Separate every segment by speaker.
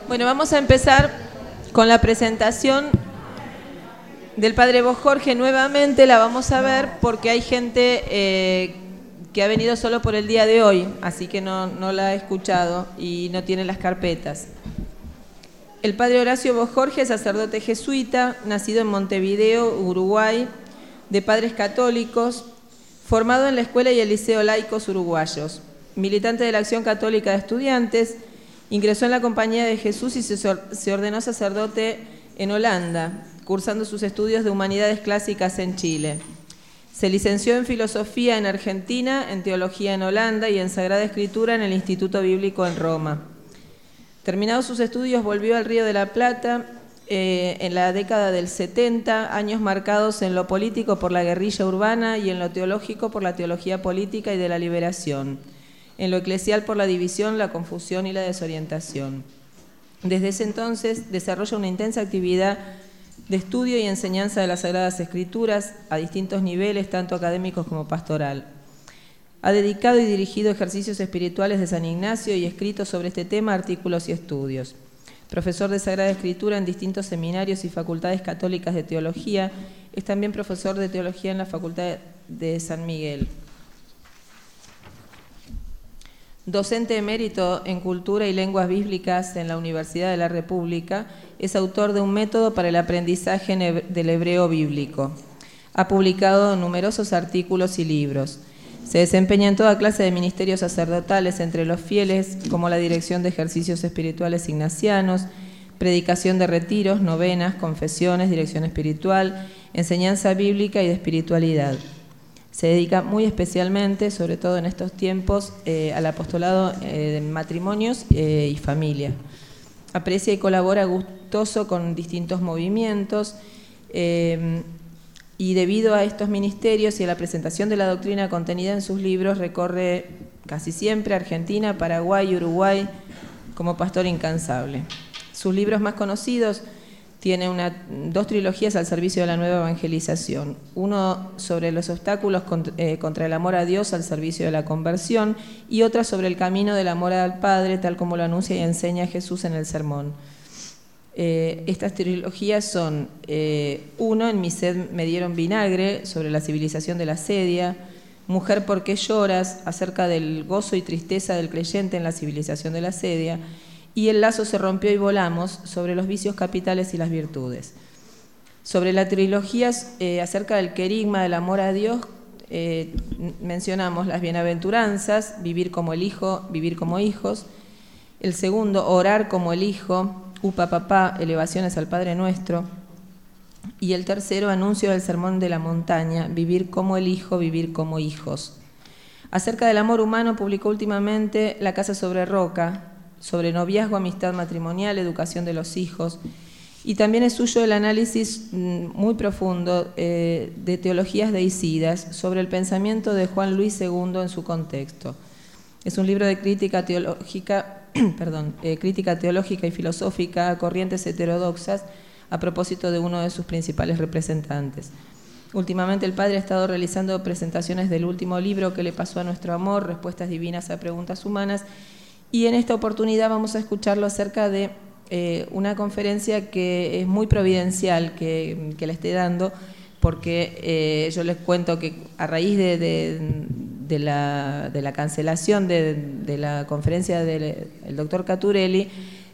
Speaker 1: Bueno, vamos a empezar con la presentación del Padre Vos Jorge. Nuevamente la vamos a ver porque hay gente que ha venido solo por el día de hoy, así que no la ha escuchado y no tiene las carpetas. El Padre Horacio Vos Jorge, sacerdote jesuita, nacido en Montevideo, Uruguay, de padres católicos, formado en la Escuela y el Liceo Laicos Uruguayos, militante de la Acción Católica de Estudiantes, ingresó en la Compañía de Jesús y se ordenó sacerdote en Holanda, cursando sus estudios de Humanidades Clásicas en Chile. Se licenció en Filosofía en Argentina, en Teología en Holanda y en Sagrada Escritura en el Instituto Bíblico en Roma. Terminados sus estudios, volvió al Río de la Plata en la década del 70, años marcados en lo político por la guerrilla urbana y en lo teológico por la teología política y de la liberación, en lo eclesial por la división, la confusión y la desorientación. Desde ese entonces desarrolla una intensa actividad de estudio y enseñanza de las Sagradas Escrituras a distintos niveles, tanto académicos como pastoral. Ha dedicado y dirigido ejercicios espirituales de San Ignacio y escrito sobre este tema artículos y estudios. Profesor de Sagrada Escritura en distintos seminarios y facultades católicas de teología, es también profesor de teología en la Facultad de San Miguel. Docente emérito en Cultura y Lenguas Bíblicas en la Universidad de la República, es autor de un método para el aprendizaje del hebreo bíblico. Ha publicado numerosos artículos y libros. Se desempeña en toda clase de ministerios sacerdotales entre los fieles, como la dirección de ejercicios espirituales ignacianos, predicación de retiros, novenas, confesiones, dirección espiritual, enseñanza bíblica y de espiritualidad. Se dedica muy especialmente, sobre todo en estos tiempos, al apostolado de matrimonios y familia. Aprecia y colabora gustoso con distintos movimientos y debido a estos ministerios y a la presentación de la doctrina contenida en sus libros, recorre casi siempre Argentina, Paraguay y Uruguay como pastor incansable. Sus libros más conocidos tiene dos trilogías al servicio de la nueva evangelización. Uno sobre los obstáculos contra el amor a Dios al servicio de la conversión y otra sobre el camino del amor al Padre, tal como lo anuncia y enseña Jesús en el sermón. Estas trilogías son uno, En mi sed me dieron vinagre, sobre la civilización de la asedia; Mujer, ¿por qué lloras?, acerca del gozo y tristeza del creyente en la civilización de la asedia; y El lazo se rompió y volamos, sobre los vicios capitales y las virtudes. Sobre la trilogía acerca del querigma del amor a Dios, mencionamos las bienaventuranzas, Vivir como el Hijo, Vivir como hijos; el segundo, Orar como el Hijo, Upa Papá, Elevaciones al Padre Nuestro; y el tercero, Anuncio del Sermón de la Montaña, Vivir como el Hijo, Vivir como hijos. Acerca del amor humano publicó últimamente La Casa sobre Roca, sobre noviazgo, amistad matrimonial, educación de los hijos, y también es suyo el análisis muy profundo de teologías deicidas sobre el pensamiento de Juan Luis II en su contexto. Es un libro de crítica teológica, crítica teológica y filosófica a corrientes heterodoxas a propósito de uno de sus principales representantes. Últimamente el padre ha estado realizando presentaciones del último libro que le pasó a nuestro amor, Respuestas divinas a preguntas humanas, y en esta oportunidad vamos a escucharlo acerca de una conferencia que es muy providencial que le esté dando, porque yo les cuento que a raíz de la cancelación de la conferencia del doctor Caturelli,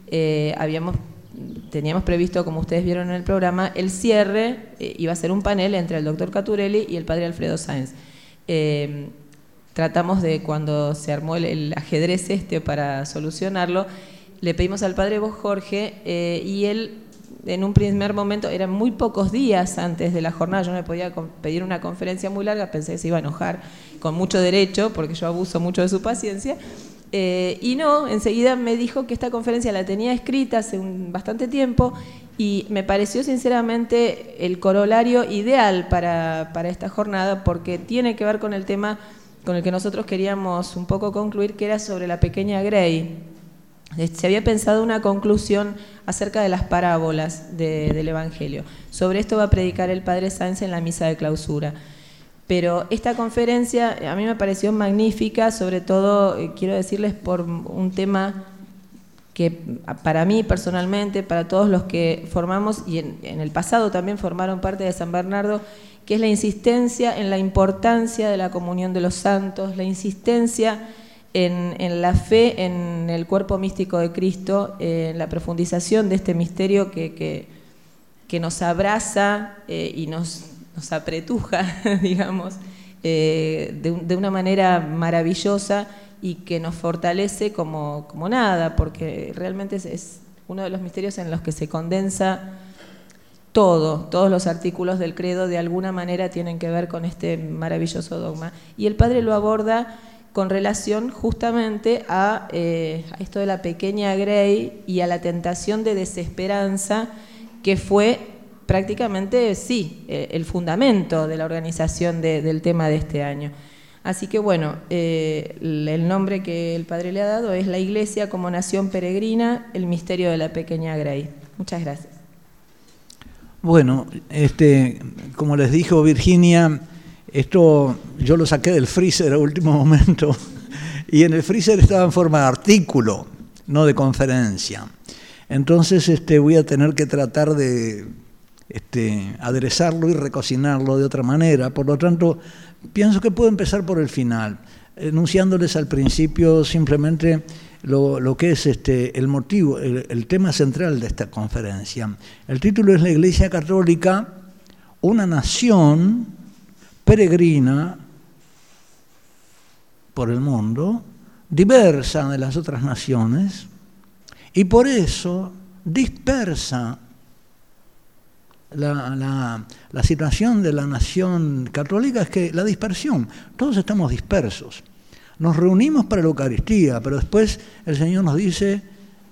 Speaker 1: teníamos previsto, como ustedes vieron en el programa, el cierre iba a ser un panel entre el doctor Caturelli y el padre Alfredo Sáenz. Tratamos de, cuando se armó el ajedrez para solucionarlo, le pedimos al padre Vos Jorge y él, en un primer momento, eran muy pocos días antes de la jornada, yo no le podía pedir una conferencia muy larga, pensé que se iba a enojar, con mucho derecho, porque yo abuso mucho de su paciencia, y no, enseguida me dijo que esta conferencia la tenía escrita hace bastante tiempo y me pareció sinceramente el corolario ideal para esta jornada, porque tiene que ver con el tema con el que nosotros queríamos un poco concluir, que era sobre la pequeña Grey. Se había pensado una conclusión acerca de las parábolas del Evangelio. Sobre esto va a predicar el padre Sáenz en la misa de clausura. Pero esta conferencia a mí me pareció magnífica, sobre todo, quiero decirles, por un tema para mí personalmente, para todos los que formamos y en el pasado también formaron parte de San Bernardo, que es la insistencia en la importancia de la comunión de los santos, la insistencia en la fe en el cuerpo místico de Cristo, en la profundización de este misterio que nos abraza y nos apretuja, digamos, de una manera maravillosa, y que nos fortalece como nada, porque realmente es uno de los misterios en los que se condensa todos los artículos del credo de alguna manera tienen que ver con este maravilloso dogma. Y el Padre lo aborda con relación justamente a esto de la pequeña Grey y a la tentación de desesperanza que fue prácticamente, sí, el fundamento de la organización del tema de este año. Así que bueno, el nombre que el Padre le ha dado es La Iglesia como Nación Peregrina, el misterio de la pequeña Grey. Muchas gracias.
Speaker 2: Bueno, como les dijo Virginia, esto yo lo saqué del freezer a último momento, y en el freezer estaba en forma de artículo, no de conferencia. Entonces voy a tener que tratar de aderezarlo y recocinarlo de otra manera. Por lo tanto, pienso que puedo empezar por el final, enunciándoles al principio simplemente lo que es el motivo, el tema central de esta conferencia. El título es La Iglesia Católica, una nación peregrina por el mundo, diversa de las otras naciones, y por eso dispersa. La situación de la nación católica es que la dispersión, todos estamos dispersos. Nos reunimos para la Eucaristía, pero después el Señor nos dice,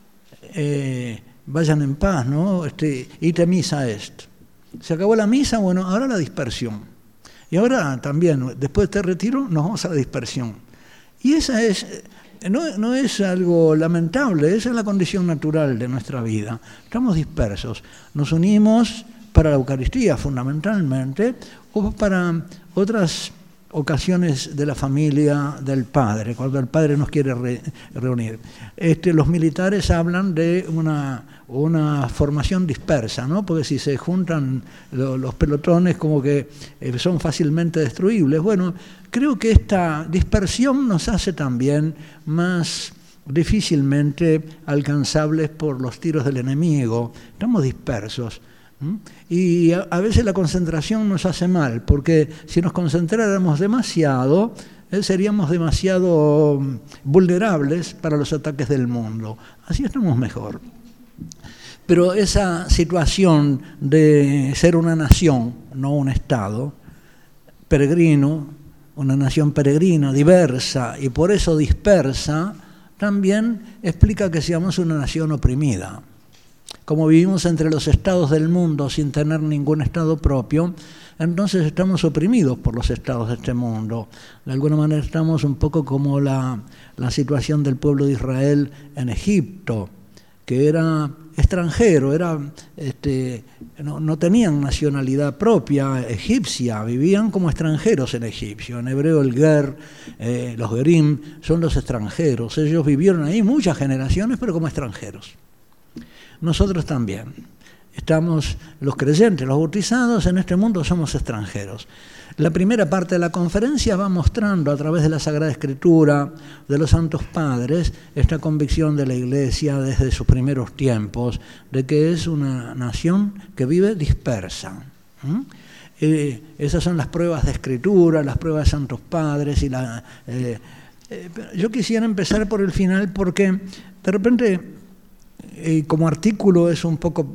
Speaker 2: vayan en paz, ¿no? Ite misa est. Se acabó la misa, bueno, ahora la dispersión. Y ahora también, después de este retiro, nos vamos a la dispersión. Y esa no es algo lamentable, esa es la condición natural de nuestra vida. Estamos dispersos, nos unimos para la Eucaristía fundamentalmente, o para otras ocasiones de la familia del Padre, cuando el Padre nos quiere reunir. Los militares hablan de una formación dispersa, ¿no? Porque si se juntan los pelotones como que son fácilmente destruibles. Bueno, creo que esta dispersión nos hace también más difícilmente alcanzables por los tiros del enemigo. Estamos dispersos. Y a veces la concentración nos hace mal, porque si nos concentráramos demasiado, seríamos demasiado vulnerables para los ataques del mundo. Así estamos mejor. Pero esa situación de ser una nación, no un Estado, peregrino, una nación peregrina, diversa y por eso dispersa, también explica que seamos una nación oprimida. Como vivimos entre los estados del mundo sin tener ningún estado propio, entonces estamos oprimidos por los estados de este mundo. De alguna manera estamos un poco como la situación del pueblo de Israel en Egipto, que era extranjero, no tenían nacionalidad propia egipcia, vivían como extranjeros en Egipcio. En hebreo el ger, los gerim, son los extranjeros. Ellos vivieron ahí muchas generaciones, pero como extranjeros. Nosotros también. Estamos, los creyentes, los bautizados, en este mundo somos extranjeros. La primera parte de la conferencia va mostrando a través de la Sagrada Escritura, de los Santos Padres, esta convicción de la Iglesia desde sus primeros tiempos, de que es una nación que vive dispersa. Esas son las pruebas de Escritura, las pruebas de Santos Padres. Yo quisiera empezar por el final porque de repente, como artículo es un poco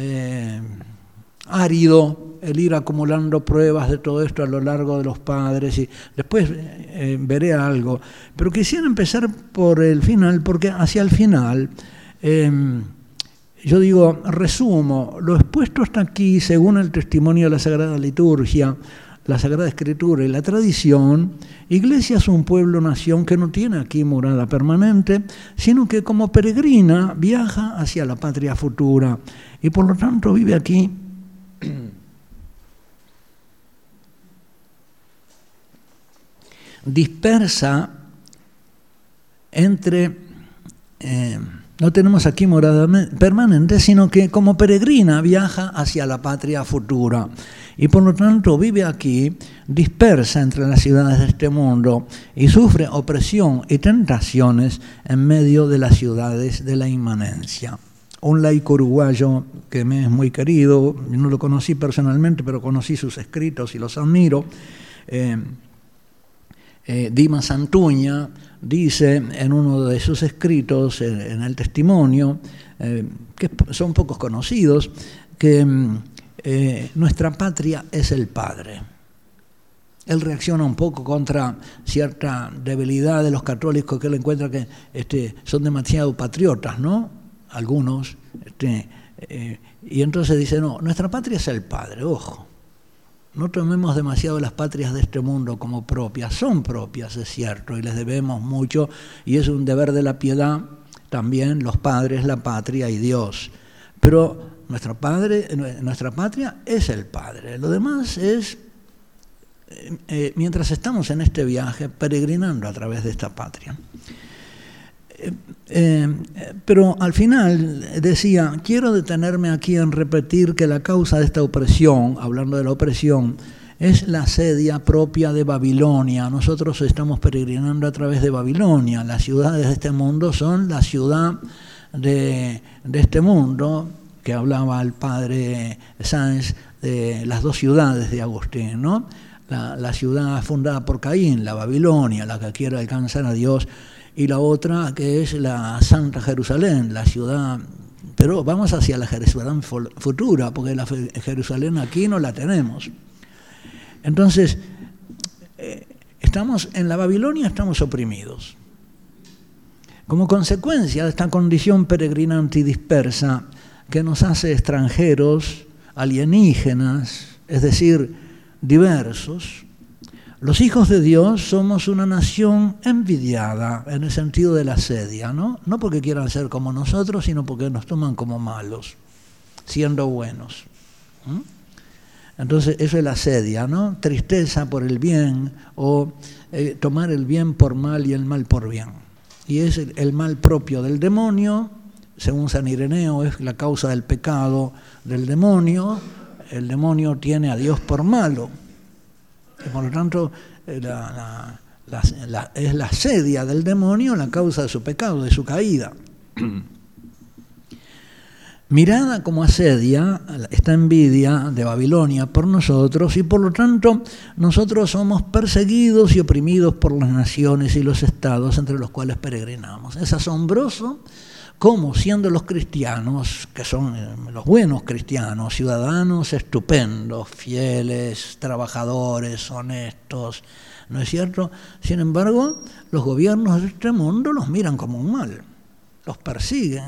Speaker 2: árido el ir acumulando pruebas de todo esto a lo largo de los padres, y después veré algo. Pero quisiera empezar por el final, porque hacia el final, yo digo, resumo, lo expuesto hasta aquí, según el testimonio de la Sagrada Liturgia, la Sagrada Escritura y la tradición, Iglesia es un pueblo-nación que no tiene aquí morada permanente, sino que como peregrina viaja hacia la patria futura y por lo tanto vive aquí dispersa entre No tenemos aquí morada permanente, sino que como peregrina viaja hacia la patria futura y por lo tanto vive aquí dispersa entre las ciudades de este mundo y sufre opresión y tentaciones en medio de las ciudades de la inmanencia. Un laico uruguayo que me es muy querido, no lo conocí personalmente, pero conocí sus escritos y los admiro, Dimas Antuña, dice en uno de sus escritos, en el testimonio, que son pocos conocidos, que nuestra patria es el Padre. Él reacciona un poco contra cierta debilidad de los católicos que él encuentra que son demasiado patriotas, ¿no? Algunos. Y entonces dice, no, nuestra patria es el Padre, ojo. No tomemos demasiado las patrias de este mundo como propias. Son propias, es cierto, y les debemos mucho, y es un deber de la piedad también, los padres, la patria y Dios. Pero nuestra patria es el Padre. Lo demás es, mientras estamos en este viaje, peregrinando a través de esta patria. Pero al final decía, quiero detenerme aquí en repetir que la causa de esta opresión, hablando de la opresión, es la asedia propia de Babilonia. Nosotros estamos peregrinando a través de Babilonia. Las ciudades de este mundo son la ciudad de este mundo, que hablaba el padre Sáenz de las dos ciudades de Agustín, ¿no? La ciudad fundada por Caín, la Babilonia, la que quiere alcanzar a Dios, y la otra que es la Santa Jerusalén, la ciudad, pero vamos hacia la Jerusalén futura, porque la Jerusalén aquí no la tenemos. Entonces, estamos en la Babilonia, estamos oprimidos. Como consecuencia de esta condición peregrinante y dispersa que nos hace extranjeros, alienígenas, es decir, diversos, los hijos de Dios somos una nación envidiada en el sentido de la asedia, ¿no? No porque quieran ser como nosotros, sino porque nos toman como malos, siendo buenos. Entonces, eso es la asedia, ¿no? Tristeza por el bien o tomar el bien por mal y el mal por bien. Y es el mal propio del demonio, según San Ireneo, es la causa del pecado del demonio. El demonio tiene a Dios por malo. Y por lo tanto, es la asedia del demonio la causa de su pecado, de su caída. Mirada como asedia esta envidia de Babilonia por nosotros, y por lo tanto nosotros somos perseguidos y oprimidos por las naciones y los estados entre los cuales peregrinamos. Es asombroso cómo, siendo los cristianos, que son los buenos cristianos, ciudadanos estupendos, fieles, trabajadores, honestos, ¿no es cierto? Sin embargo, los gobiernos de este mundo los miran como un mal, los persiguen,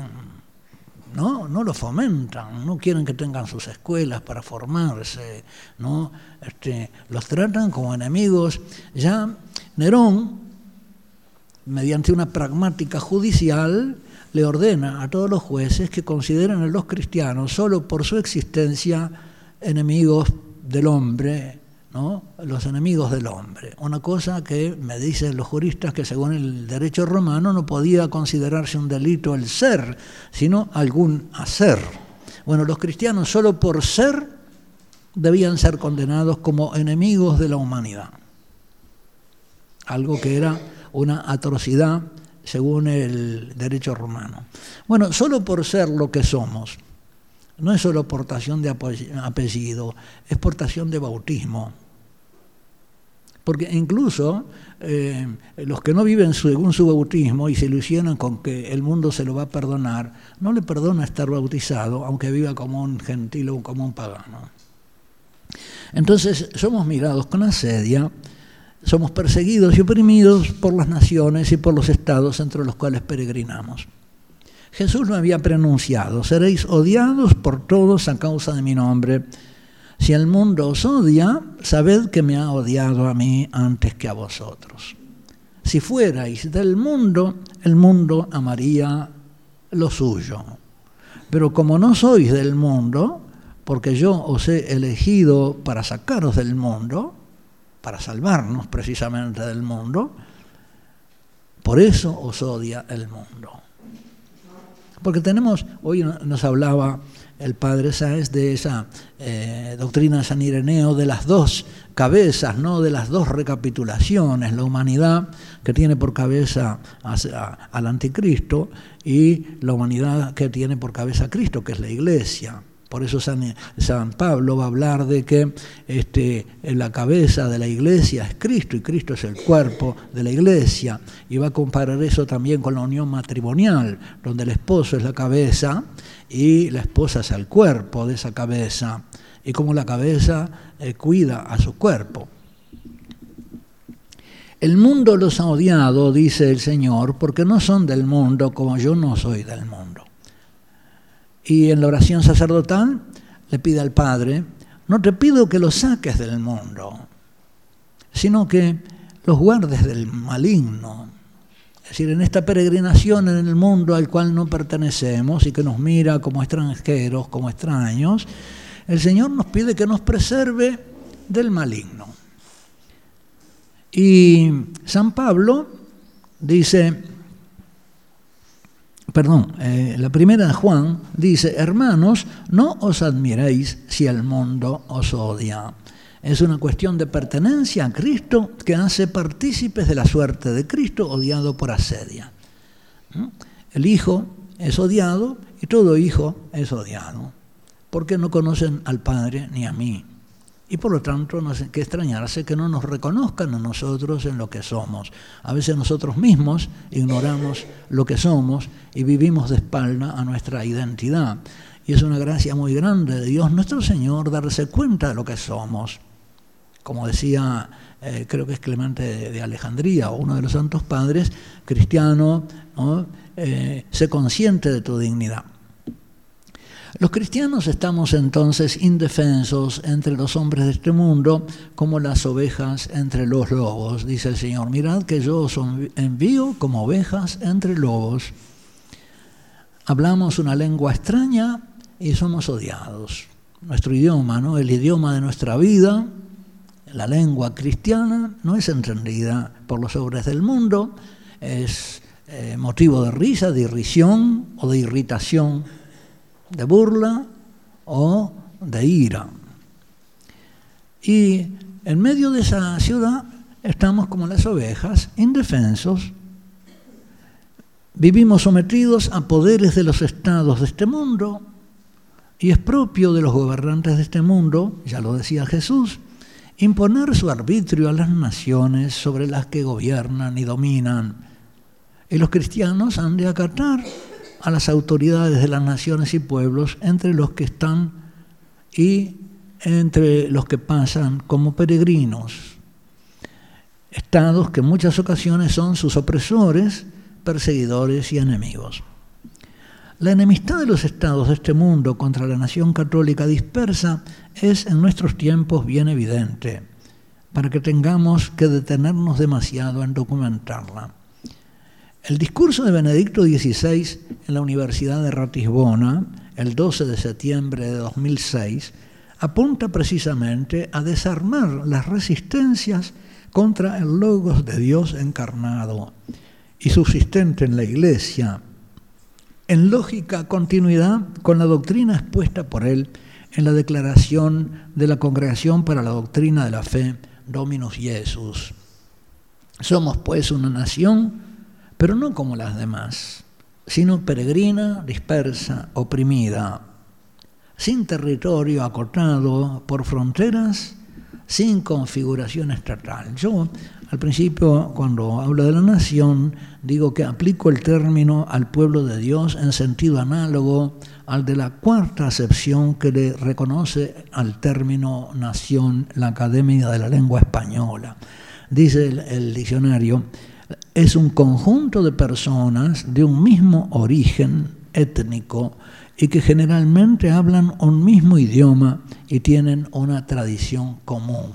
Speaker 2: no los fomentan, no quieren que tengan sus escuelas para formarse, ¿no? Los tratan como enemigos. Ya Nerón, mediante una pragmática judicial, le ordena a todos los jueces que consideren a los cristianos solo por su existencia enemigos del hombre, ¿no? Los enemigos del hombre. Una cosa que me dicen los juristas que según el derecho romano no podía considerarse un delito el ser, sino algún hacer. Bueno, los cristianos solo por ser debían ser condenados como enemigos de la humanidad. Algo que era una atrocidad según el derecho romano. Bueno, solo por ser lo que somos, no es solo portación de apellido, es portación de bautismo. Porque incluso los que no viven según su bautismo y se ilusionan con que el mundo se lo va a perdonar, no le perdona estar bautizado, aunque viva como un gentil o como un pagano. Entonces somos mirados con asedia, somos perseguidos y oprimidos por las naciones y por los estados entre los cuales peregrinamos. Jesús lo había pronunciado: seréis odiados por todos a causa de mi nombre. Si el mundo os odia, sabed que me ha odiado a mí antes que a vosotros. Si fuerais del mundo, el mundo amaría lo suyo. Pero como no sois del mundo, porque yo os he elegido para sacaros del mundo, para salvarnos precisamente del mundo, por eso os odia el mundo. Porque hoy nos hablaba el padre Sáez de esa doctrina de San Ireneo de las dos cabezas, ¿no? De las dos recapitulaciones, la humanidad que tiene por cabeza al anticristo y la humanidad que tiene por cabeza a Cristo, que es la Iglesia. Por eso San Pablo va a hablar de que la cabeza de la Iglesia es Cristo y Cristo es el cuerpo de la Iglesia. Y va a comparar eso también con la unión matrimonial, donde el esposo es la cabeza y la esposa es el cuerpo de esa cabeza. Y como la cabeza cuida a su cuerpo. El mundo los ha odiado, dice el Señor, porque no son del mundo como yo no soy del mundo. Y en la oración sacerdotal le pide al Padre, no te pido que los saques del mundo, sino que los guardes del maligno. Es decir, en esta peregrinación en el mundo al cual no pertenecemos y que nos mira como extranjeros, como extraños, el Señor nos pide que nos preserve del maligno. Y San Pablo dice... la primera de Juan dice, hermanos, no os admiréis si el mundo os odia. Es una cuestión de pertenencia a Cristo que hace partícipes de la suerte de Cristo odiado por asedia. El Hijo es odiado y todo hijo es odiado, porque no conocen al Padre ni a mí. Y por lo tanto no hay que extrañarse que no nos reconozcan a nosotros en lo que somos. A veces nosotros mismos ignoramos lo que somos y vivimos de espalda a nuestra identidad. Y es una gracia muy grande de Dios nuestro Señor darse cuenta de lo que somos. Como decía, creo que es Clemente de Alejandría, o uno de los santos padres, cristiano, ¿no? Sé consciente de tu dignidad. Los cristianos estamos entonces indefensos entre los hombres de este mundo como las ovejas entre los lobos. Dice el Señor, mirad que yo os envío como ovejas entre lobos. Hablamos una lengua extraña y somos odiados. Nuestro idioma, ¿no? El idioma de nuestra vida, la lengua cristiana, no es entendida por los hombres del mundo, es motivo de risa, de irrisión o de irritación, de burla o de ira. Y en medio de esa ciudad estamos como las ovejas, indefensos. Vivimos sometidos a poderes de los estados de este mundo y es propio de los gobernantes de este mundo, ya lo decía Jesús, imponer su arbitrio a las naciones sobre las que gobiernan y dominan. Y los cristianos han de acatar a las autoridades de las naciones y pueblos entre los que están y entre los que pasan como peregrinos. Estados que en muchas ocasiones son sus opresores, perseguidores y enemigos. La enemistad de los estados de este mundo contra la nación católica dispersa es en nuestros tiempos bien evidente, para que tengamos que detenernos demasiado en documentarla. El discurso de Benedicto XVI en la Universidad de Ratisbona, el 12 de septiembre de 2006, apunta precisamente a desarmar las resistencias contra el Logos de Dios encarnado y subsistente en la Iglesia, en lógica continuidad con la doctrina expuesta por él en la declaración de la Congregación para la Doctrina de la Fe, Dominus Jesus. Somos pues una nación, pero no como las demás, sino peregrina, dispersa, oprimida, sin territorio acotado por fronteras, sin configuración estatal. Yo, al principio, cuando hablo de la nación, digo que aplico el término al pueblo de Dios en sentido análogo al de la cuarta acepción que le reconoce al término nación la Academia de la Lengua Española. Dice el diccionario, es un conjunto de personas de un mismo origen étnico y que generalmente hablan un mismo idioma y tienen una tradición común.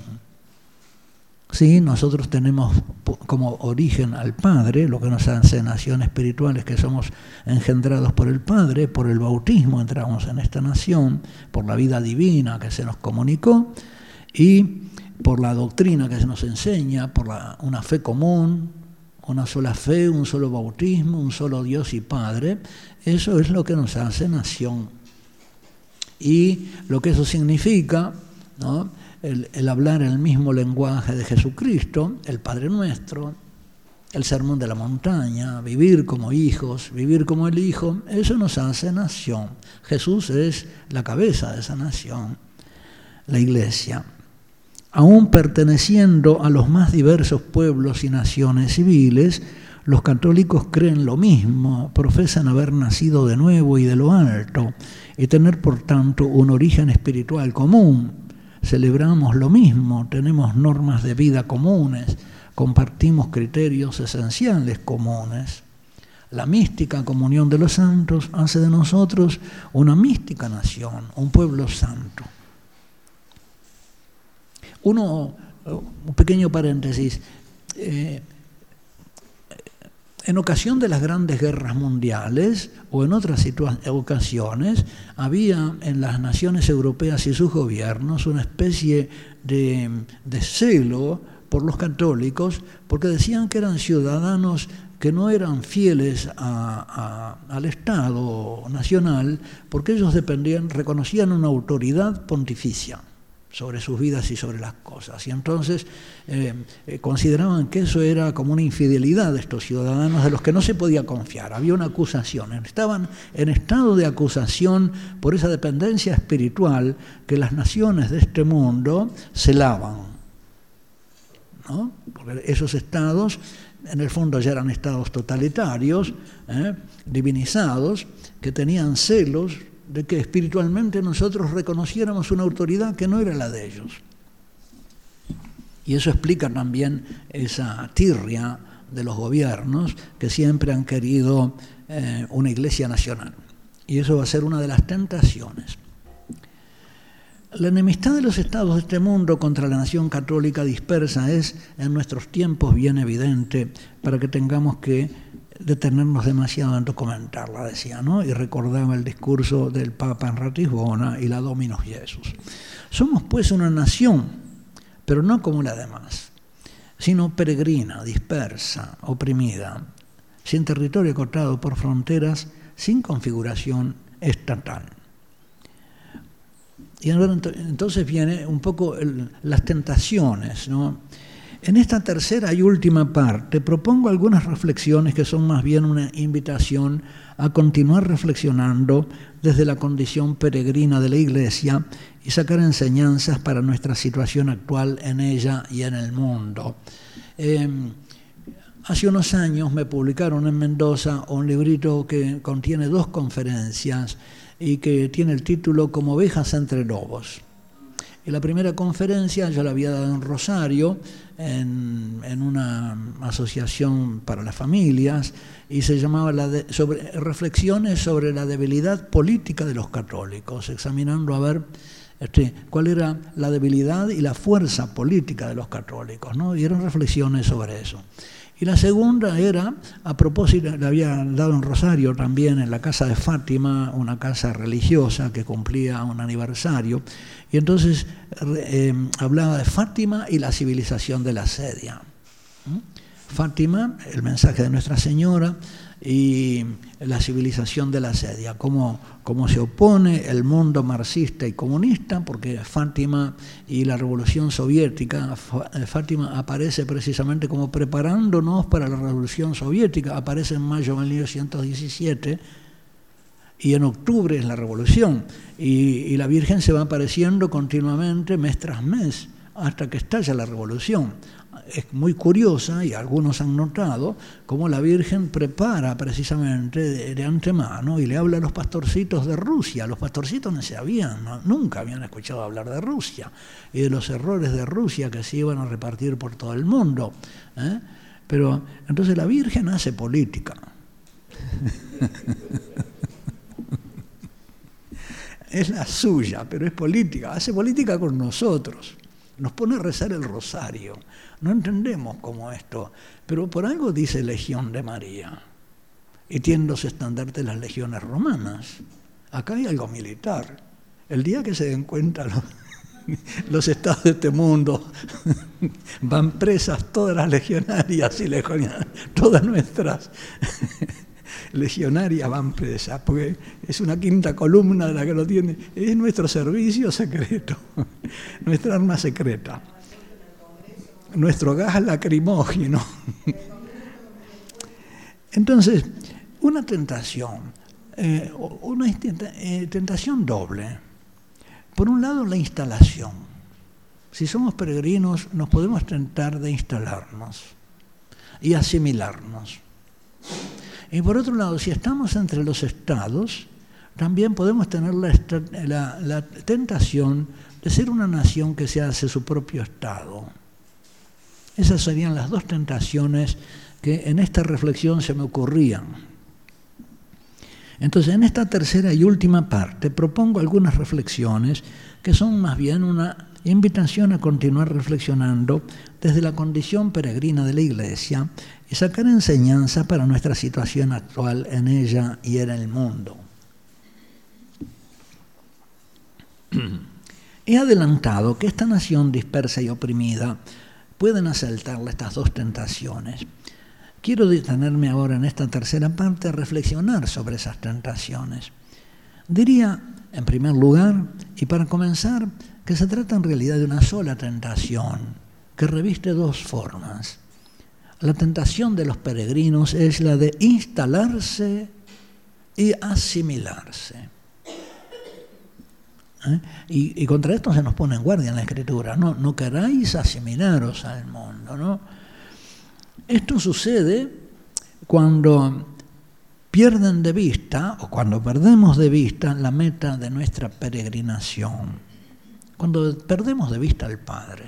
Speaker 2: Sí, nosotros tenemos como origen al Padre, lo que nos hace nación espiritual es que somos engendrados por el Padre, por el bautismo entramos en esta nación, por la vida divina que se nos comunicó y por la doctrina que se nos enseña, por una fe común, una sola fe, un solo bautismo, un solo Dios y Padre. Eso es lo que nos hace nación. Y lo que eso significa, ¿no? El hablar el mismo lenguaje de Jesucristo, el Padre Nuestro, el Sermón de la Montaña, vivir como hijos, vivir como el Hijo, eso nos hace nación. Jesús es la cabeza de esa nación, la Iglesia. Aún perteneciendo a los más diversos pueblos y naciones civiles, los católicos creen lo mismo, profesan haber nacido de nuevo y de lo alto, y tener por tanto un origen espiritual común. Celebramos lo mismo, tenemos normas de vida comunes, compartimos criterios esenciales comunes. La mística comunión de los santos hace de nosotros una mística nación, un pueblo santo. Un pequeño paréntesis. En ocasión de las grandes guerras mundiales o en otras ocasiones, había en las naciones europeas y sus gobiernos una especie de celo por los católicos, porque decían que eran ciudadanos que no eran fieles al Estado nacional, porque ellos reconocían una autoridad pontificia sobre sus vidas y sobre las cosas. Y entonces consideraban que eso era como una infidelidad de estos ciudadanos de los que no se podía confiar. Había una acusación. Estaban en estado de acusación por esa dependencia espiritual que las naciones de este mundo celaban, ¿no? Porque esos estados, en el fondo, ya eran estados totalitarios, divinizados, que tenían celos de que espiritualmente nosotros reconociéramos una autoridad que no era la de ellos. Y eso explica también esa tirria de los gobiernos que siempre han querido una iglesia nacional. Y eso va a ser una de las tentaciones. La enemistad de los estados de este mundo contra la nación católica dispersa es en nuestros tiempos bien evidente para que tengamos que detenernos demasiado en documentarla, decía, ¿no? Y recordaba el discurso del Papa en Ratisbona y la Dominus Jesus. Somos pues una nación, pero no como la demás, sino peregrina, dispersa, oprimida, sin territorio acotado por fronteras, sin configuración estatal. Y entonces viene un poco las tentaciones, ¿no? En esta tercera y última parte propongo algunas reflexiones que son más bien una invitación a continuar reflexionando desde la condición peregrina de la Iglesia y sacar enseñanzas para nuestra situación actual en ella y en el mundo. Hace unos años me publicaron en Mendoza un librito que contiene 2 conferencias y que tiene el título Como ovejas entre lobos. Y la primera conferencia yo la había dado en Rosario, en una asociación para las familias, y se llamaba Reflexiones sobre la debilidad política de los católicos, examinando a ver cuál era la debilidad y la fuerza política de los católicos, ¿no? Y eran reflexiones sobre eso. Y la segunda era, a propósito, la había dado en Rosario también, en la casa de Fátima, una casa religiosa que cumplía un aniversario, y entonces hablaba de Fátima y la civilización de la asedia. Fátima, el mensaje de Nuestra Señora, y la civilización de la asedia, cómo se opone el mundo marxista y comunista, porque Fátima y la Revolución Soviética, Fátima aparece precisamente como preparándonos para la Revolución Soviética, aparece en mayo de 1917, y en octubre es la Revolución, y la Virgen se va apareciendo continuamente mes tras mes, hasta que estalla la Revolución. Es muy curiosa, y algunos han notado, cómo la Virgen prepara precisamente de antemano y le habla a los pastorcitos de Rusia. Los pastorcitos nunca habían escuchado hablar de Rusia y de los errores de Rusia que se iban a repartir por todo el mundo. Pero entonces la Virgen hace política. Es la suya, pero es política. Hace política con nosotros. Nos pone a rezar el rosario. No entendemos cómo esto, pero por algo dice Legión de María. Y tienen los estandartes de las legiones romanas. Acá hay algo militar. El día que se den cuenta los estados de este mundo, van presas todas las legionarias y legionarias, todas nuestras legionarias van presas, porque es una quinta columna de la que lo tiene, es nuestro servicio secreto, nuestra arma secreta, nuestro gas lacrimógeno. Entonces, una tentación, una tentación doble. Por un lado, la instalación. Si somos peregrinos, nos podemos tentar de instalarnos y asimilarnos. Y por otro lado, si estamos entre los estados, también podemos tener la tentación de ser una nación que se hace su propio estado. Esas serían las dos tentaciones que en esta reflexión se me ocurrían. Entonces, en esta tercera y última parte propongo algunas reflexiones que son más bien una invitación a continuar reflexionando desde la condición peregrina de la Iglesia y sacar enseñanza para nuestra situación actual en ella y en el mundo. He adelantado que esta nación dispersa y oprimida pueden asaltarle estas dos tentaciones. Quiero detenerme ahora en esta tercera parte a reflexionar sobre esas tentaciones. Diría, en primer lugar, y para comenzar, que se trata en realidad de una sola tentación, que reviste dos formas. La tentación de los peregrinos es la de instalarse y asimilarse. Y contra esto se nos pone en guardia en la Escritura. No queráis asimilaros al mundo, ¿no? Esto sucede cuando pierden de vista, o cuando perdemos de vista, la meta de nuestra peregrinación. Cuando perdemos de vista al Padre.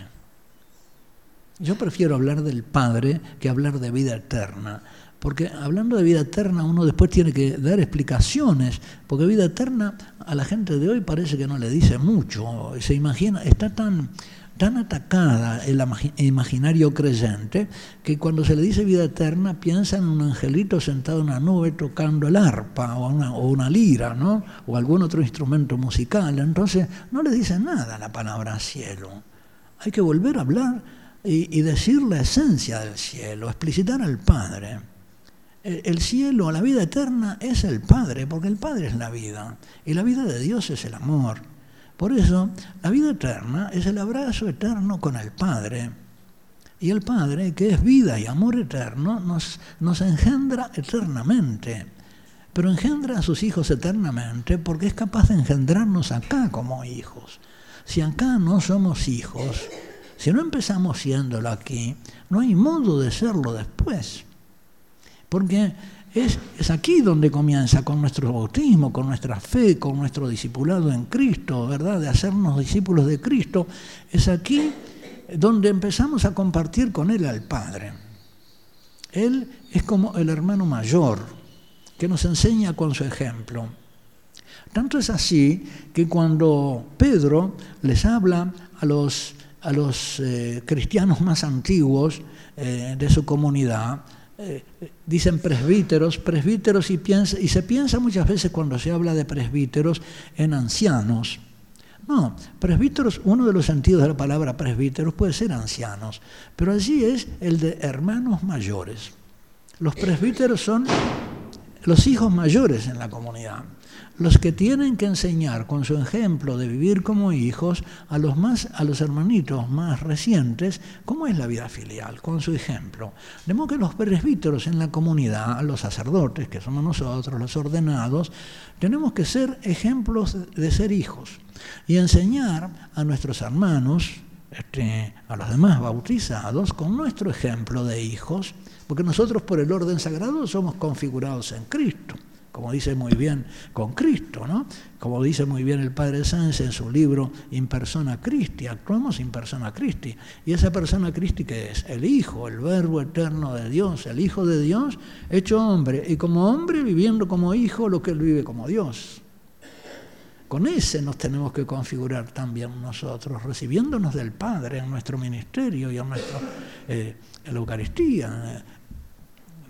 Speaker 2: Yo prefiero hablar del Padre que hablar de vida eterna, porque hablando de vida eterna uno después tiene que dar explicaciones, porque vida eterna a la gente de hoy parece que no le dice mucho, se imagina, está tan atacada el imaginario creyente que cuando se le dice vida eterna piensa en un angelito sentado en una nube tocando el arpa o una lira, ¿no? O algún otro instrumento musical. Entonces no le dice nada la palabra cielo. Hay que volver a hablar y decir la esencia del cielo, explicitar al Padre. El cielo, la vida eterna es el Padre, porque el Padre es la vida y la vida de Dios es el amor. Por eso, la vida eterna es el abrazo eterno con el Padre. Y el Padre, que es vida y amor eterno, nos engendra eternamente. Pero engendra a sus hijos eternamente porque es capaz de engendrarnos acá como hijos. Si acá no somos hijos, si no empezamos siéndolo aquí, no hay modo de serlo después. Porque es aquí donde comienza, con nuestro bautismo, con nuestra fe, con nuestro discipulado en Cristo, ¿verdad? De hacernos discípulos de Cristo. Es aquí donde empezamos a compartir con Él al Padre. Él es como el hermano mayor que nos enseña con su ejemplo. Tanto es así que cuando Pedro les habla a los cristianos más antiguos de su comunidad, dicen presbíteros y se piensa muchas veces cuando se habla de presbíteros en ancianos. No, presbíteros, uno de los sentidos de la palabra presbíteros puede ser ancianos, pero allí es el de hermanos mayores. Los presbíteros son los hijos mayores en la comunidad, los que tienen que enseñar con su ejemplo de vivir como hijos a los hermanitos más recientes cómo es la vida filial, con su ejemplo. De modo que los presbíteros en la comunidad, los sacerdotes, que somos nosotros, los ordenados, tenemos que ser ejemplos de ser hijos y enseñar a nuestros hermanos, a los demás bautizados, con nuestro ejemplo de hijos, porque nosotros por el orden sagrado somos configurados en Cristo, como dice muy bien, con Cristo, ¿no? Como dice muy bien el Padre Sáenz en su libro In Persona Christi, actuamos in persona Christi. Y esa persona Christi, ¿qué es? El Hijo, el Verbo eterno de Dios, el Hijo de Dios hecho hombre, y como hombre viviendo como hijo lo que él vive como Dios. Con ese nos tenemos que configurar también nosotros, recibiéndonos del Padre en nuestro ministerio y en la Eucaristía.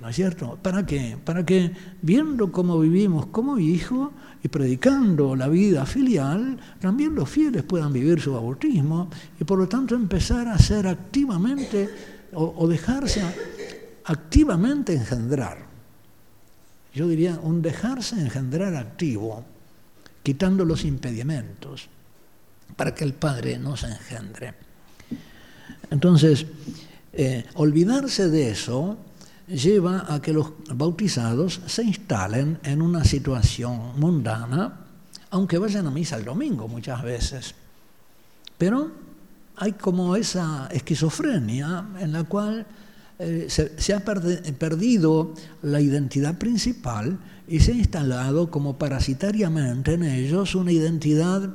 Speaker 2: ¿no es cierto? ¿Para qué? Para que, viendo cómo vivimos como hijos y predicando la vida filial, también los fieles puedan vivir su bautismo y por lo tanto empezar a ser activamente o dejarse activamente engendrar. Yo diría un dejarse engendrar activo, quitando los impedimentos para que el Padre nos engendre. Entonces, olvidarse de eso lleva a que los bautizados se instalen en una situación mundana, aunque vayan a misa el domingo muchas veces. Pero hay como esa esquizofrenia en la cual se ha perdido la identidad principal y se ha instalado como parasitariamente en ellos una identidad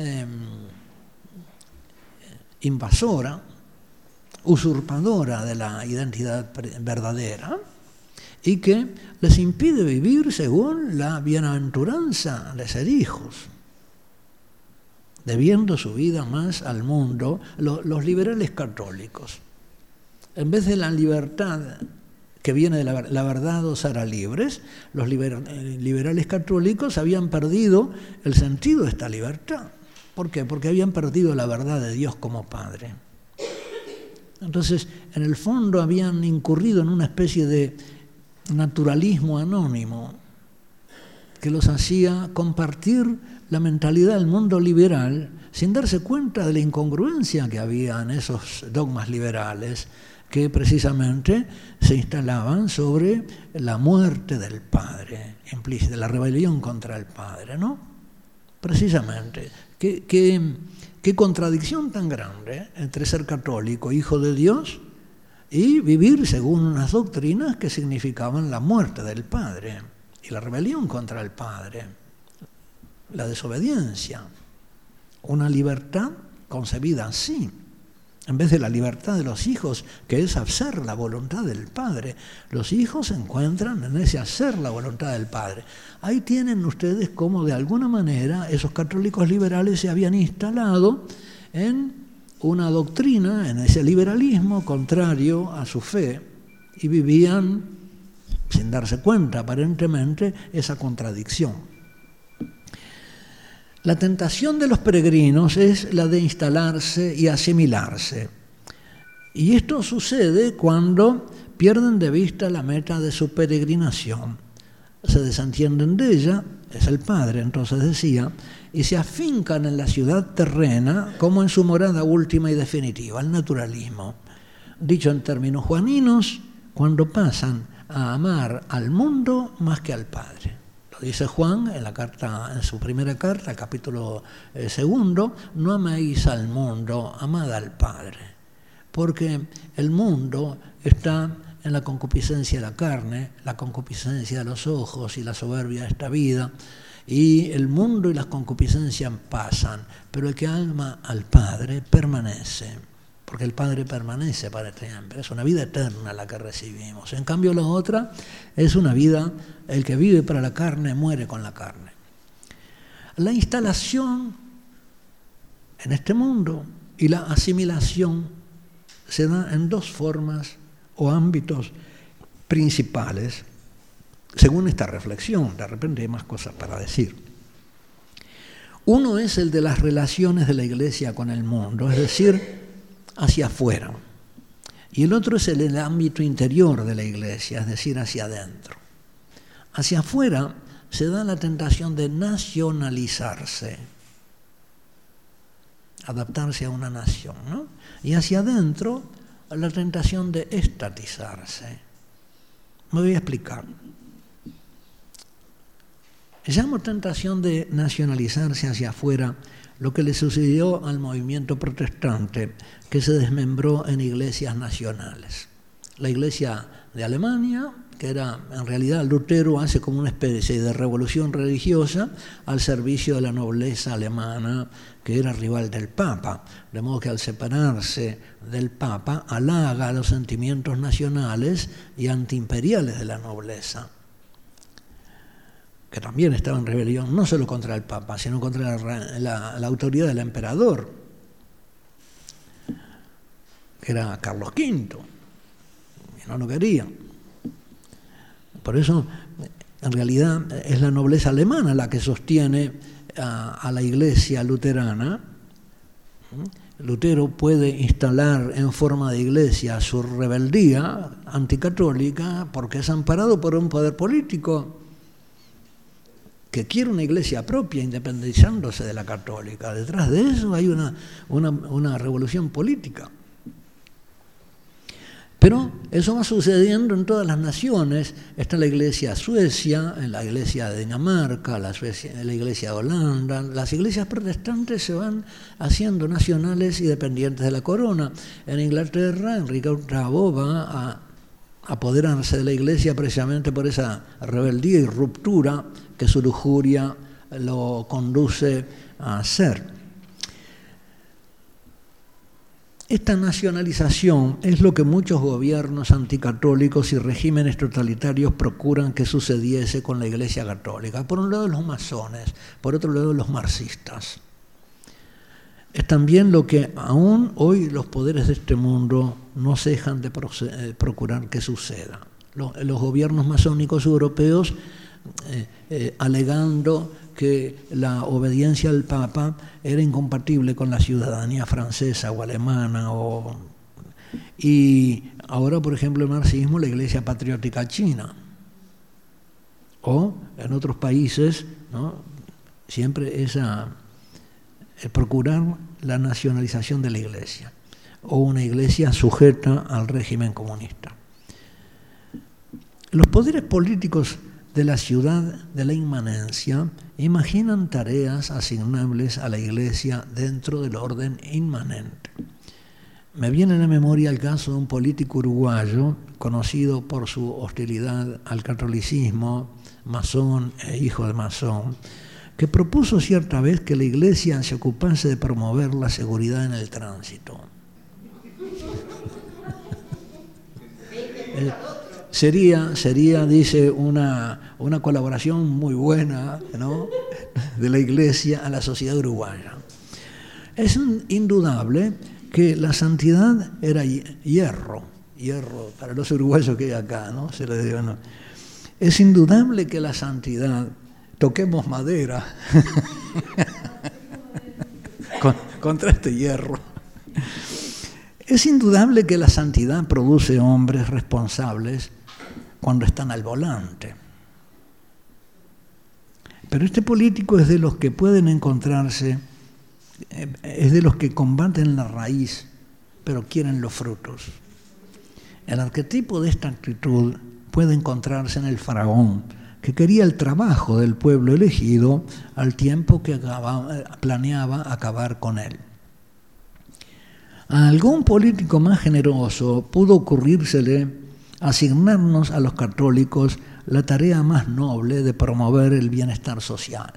Speaker 2: invasora, usurpadora de la identidad verdadera y que les impide vivir según la bienaventuranza de ser hijos, debiendo su vida más al mundo. Los liberales católicos, en vez de la libertad que viene de la verdad os hará libres, los liberales católicos habían perdido el sentido de esta libertad. ¿Por qué? Porque habían perdido la verdad de Dios como Padre. Entonces, en el fondo habían incurrido en una especie de naturalismo anónimo que los hacía compartir la mentalidad del mundo liberal sin darse cuenta de la incongruencia que había en esos dogmas liberales que precisamente se instalaban sobre la muerte del Padre, implícita, la rebelión contra el Padre, ¿no? Precisamente. Qué contradicción tan grande entre ser católico, hijo de Dios, y vivir según unas doctrinas que significaban la muerte del Padre y la rebelión contra el Padre, la desobediencia, una libertad concebida así, en vez de la libertad de los hijos, que es hacer la voluntad del Padre. Los hijos se encuentran en ese hacer la voluntad del Padre. Ahí tienen ustedes cómo de alguna manera esos católicos liberales se habían instalado en una doctrina, en ese liberalismo contrario a su fe, y vivían, sin darse cuenta aparentemente, esa contradicción. La tentación de los peregrinos es la de instalarse y asimilarse. Y esto sucede cuando pierden de vista la meta de su peregrinación. Se desentienden de ella, es el Padre, entonces decía, y se afincan en la ciudad terrena como en su morada última y definitiva, el naturalismo. Dicho en términos juaninos, cuando pasan a amar al mundo más que al Padre. Dice Juan en su primera carta, capítulo 2, no améis al mundo, amad al Padre. Porque el mundo está en la concupiscencia de la carne, la concupiscencia de los ojos y la soberbia de esta vida. Y el mundo y las concupiscencias pasan, pero el que ama al Padre permanece. Porque el Padre permanece para siempre, es una vida eterna la que recibimos. En cambio la otra es una vida, el que vive para la carne muere con la carne. La instalación en este mundo y la asimilación se da en dos formas o ámbitos principales, según esta reflexión. De repente hay más cosas para decir. Uno es el de las relaciones de la Iglesia con el mundo, es decir, hacia afuera. Y el otro es el ámbito interior de la Iglesia, es decir, hacia adentro. Hacia afuera se da la tentación de nacionalizarse, adaptarse a una nación, ¿no? Y hacia adentro la tentación de estatizarse. Me voy a explicar. Llamo tentación de nacionalizarse hacia afuera lo que le sucedió al movimiento protestante, que se desmembró en iglesias nacionales. La iglesia de Alemania, que era en realidad Lutero hace como una especie de revolución religiosa al servicio de la nobleza alemana, que era rival del Papa, de modo que al separarse del Papa halaga los sentimientos nacionales y antiimperiales de la nobleza, que también estaba en rebelión no solo contra el Papa, sino contra la autoridad del emperador, que era Carlos V, y no lo querían. Por eso, en realidad, es la nobleza alemana la que sostiene a la Iglesia luterana. Lutero puede instalar en forma de iglesia su rebeldía anticatólica porque es amparado por un poder político que quiere una iglesia propia, independizándose de la católica. Detrás de eso hay una revolución política. Pero eso va sucediendo en todas las naciones. Está la iglesia Suecia, la iglesia de Dinamarca, la iglesia de Holanda. Las iglesias protestantes se van haciendo nacionales y dependientes de la corona. En Inglaterra, Enrique VIII va a apoderarse de la iglesia precisamente por esa rebeldía y ruptura que su lujuria lo conduce a hacer. Esta nacionalización es lo que muchos gobiernos anticatólicos y regímenes totalitarios procuran que sucediese con la Iglesia Católica. Por un lado los masones, por otro lado los marxistas. Es también lo que aún hoy los poderes de este mundo no cejan de procurar que suceda. Los gobiernos masónicos europeos alegando que la obediencia al Papa era incompatible con la ciudadanía francesa o alemana. Y ahora, por ejemplo, el marxismo, la Iglesia Patriótica China. O en otros países, ¿no? Siempre procurar la nacionalización de la Iglesia. O una Iglesia sujeta al régimen comunista. Los poderes políticos de la ciudad de la inmanencia imaginan tareas asignables a la Iglesia dentro del orden inmanente. Me viene a la memoria el caso de un político uruguayo conocido por su hostilidad al catolicismo, masón e hijo de masón, que propuso cierta vez que la Iglesia se ocupase de promover la seguridad en el tránsito. Sería, dice, una colaboración muy buena, ¿no?, de la Iglesia a la sociedad uruguaya. Es indudable que la santidad era hierro para los uruguayos que hay acá, ¿no? Se les digo, no. Es indudable que la santidad, toquemos madera contra este hierro. Es indudable que la santidad produce hombres responsables cuando están al volante. Pero este político es de los que pueden encontrarse, es de los que combaten la raíz, pero quieren los frutos. El arquetipo de esta actitud puede encontrarse en el faraón, que quería el trabajo del pueblo elegido al tiempo que planeaba acabar con él. A algún político más generoso pudo ocurrírsele asignarnos a los católicos la tarea más noble de promover el bienestar social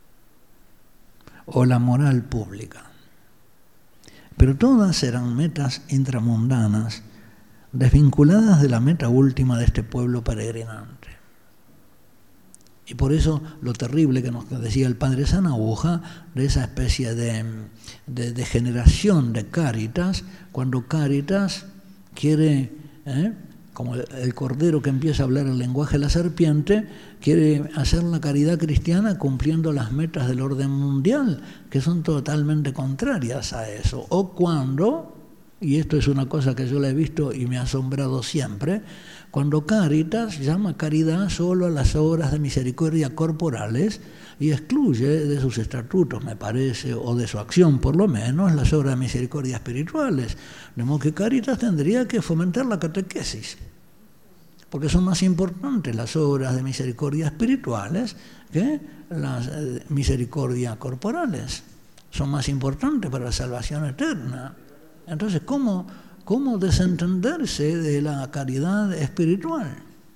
Speaker 2: o la moral pública. Pero todas eran metas intramundanas, desvinculadas de la meta última de este pueblo peregrinante. Y por eso lo terrible que nos decía el padre Sanahuja de esa especie de generación de Cáritas, cuando Cáritas quiere, como el cordero que empieza a hablar el lenguaje de la serpiente, quiere hacer la caridad cristiana cumpliendo las metas del orden mundial, que son totalmente contrarias a eso. O cuando, y esto es una cosa que yo la he visto y me ha asombrado siempre, cuando Cáritas llama caridad solo a las obras de misericordia corporales y excluye de sus estatutos, me parece, o de su acción por lo menos, las obras de misericordia espirituales. De modo que Cáritas tendría que fomentar la catequesis, porque son más importantes las obras de misericordia espirituales que las misericordia corporales. Son más importantes para la salvación eterna. Entonces, ¿cómo desentenderse de la caridad espiritual?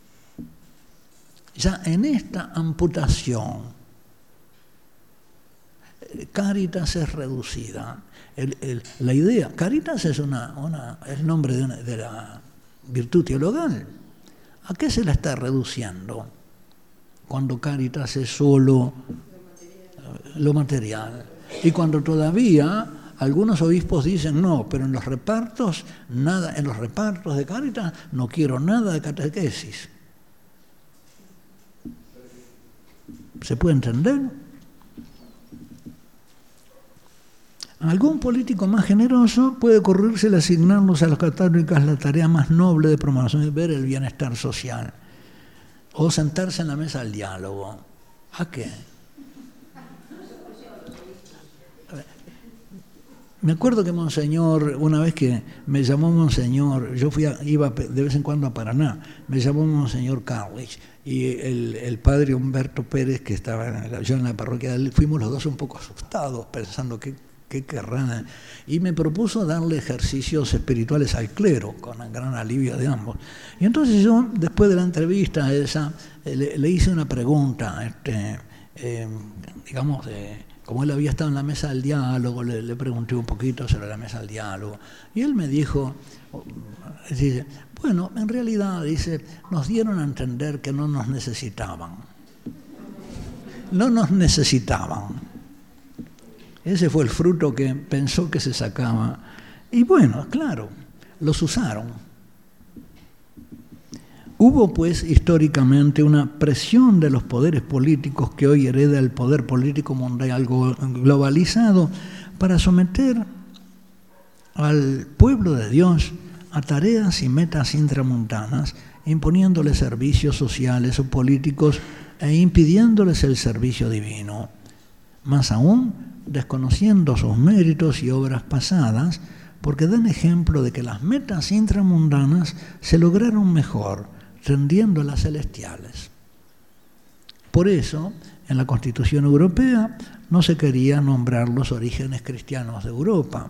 Speaker 2: Ya en esta amputación, Cáritas es reducida. La idea, Cáritas es el nombre de la virtud teologal. ¿A qué se la está reduciendo cuando Cáritas es solo lo material? Y cuando todavía algunos obispos dicen, no, pero en los repartos de Cáritas no quiero nada de catequesis. ¿Se puede entender? Algún político más generoso puede ocurrirse el asignarnos a los católicos la tarea más noble de promoción, de ver el bienestar social, o sentarse en la mesa del diálogo. ¿A qué? Me acuerdo que Monseñor, una vez que me llamó Monseñor, yo iba de vez en cuando a Paraná, me llamó Monseñor Carlich y el padre Humberto Pérez, que estaba yo en la parroquia, fuimos los dos un poco asustados, pensando qué querrán, y me propuso darle ejercicios espirituales al clero, con el gran alivio de ambos. Y entonces yo, después de la entrevista esa, le hice una pregunta, digamos, como él había estado en la mesa del diálogo, le pregunté un poquito sobre la mesa del diálogo, y él me dijo, dice, bueno, en realidad, dice, nos dieron a entender que no nos necesitaban. No nos necesitaban. Ese fue el fruto que pensó que se sacaba. Y bueno, claro, los usaron. Hubo, pues, históricamente una presión de los poderes políticos que hoy hereda el poder político mundial globalizado para someter al pueblo de Dios a tareas y metas intramundanas, imponiéndoles servicios sociales o políticos e impidiéndoles el servicio divino. Más aún, desconociendo sus méritos y obras pasadas, porque dan ejemplo de que las metas intramundanas se lograron mejor, tendiendo a las celestiales. Por eso, en la Constitución Europea no se quería nombrar los orígenes cristianos de Europa.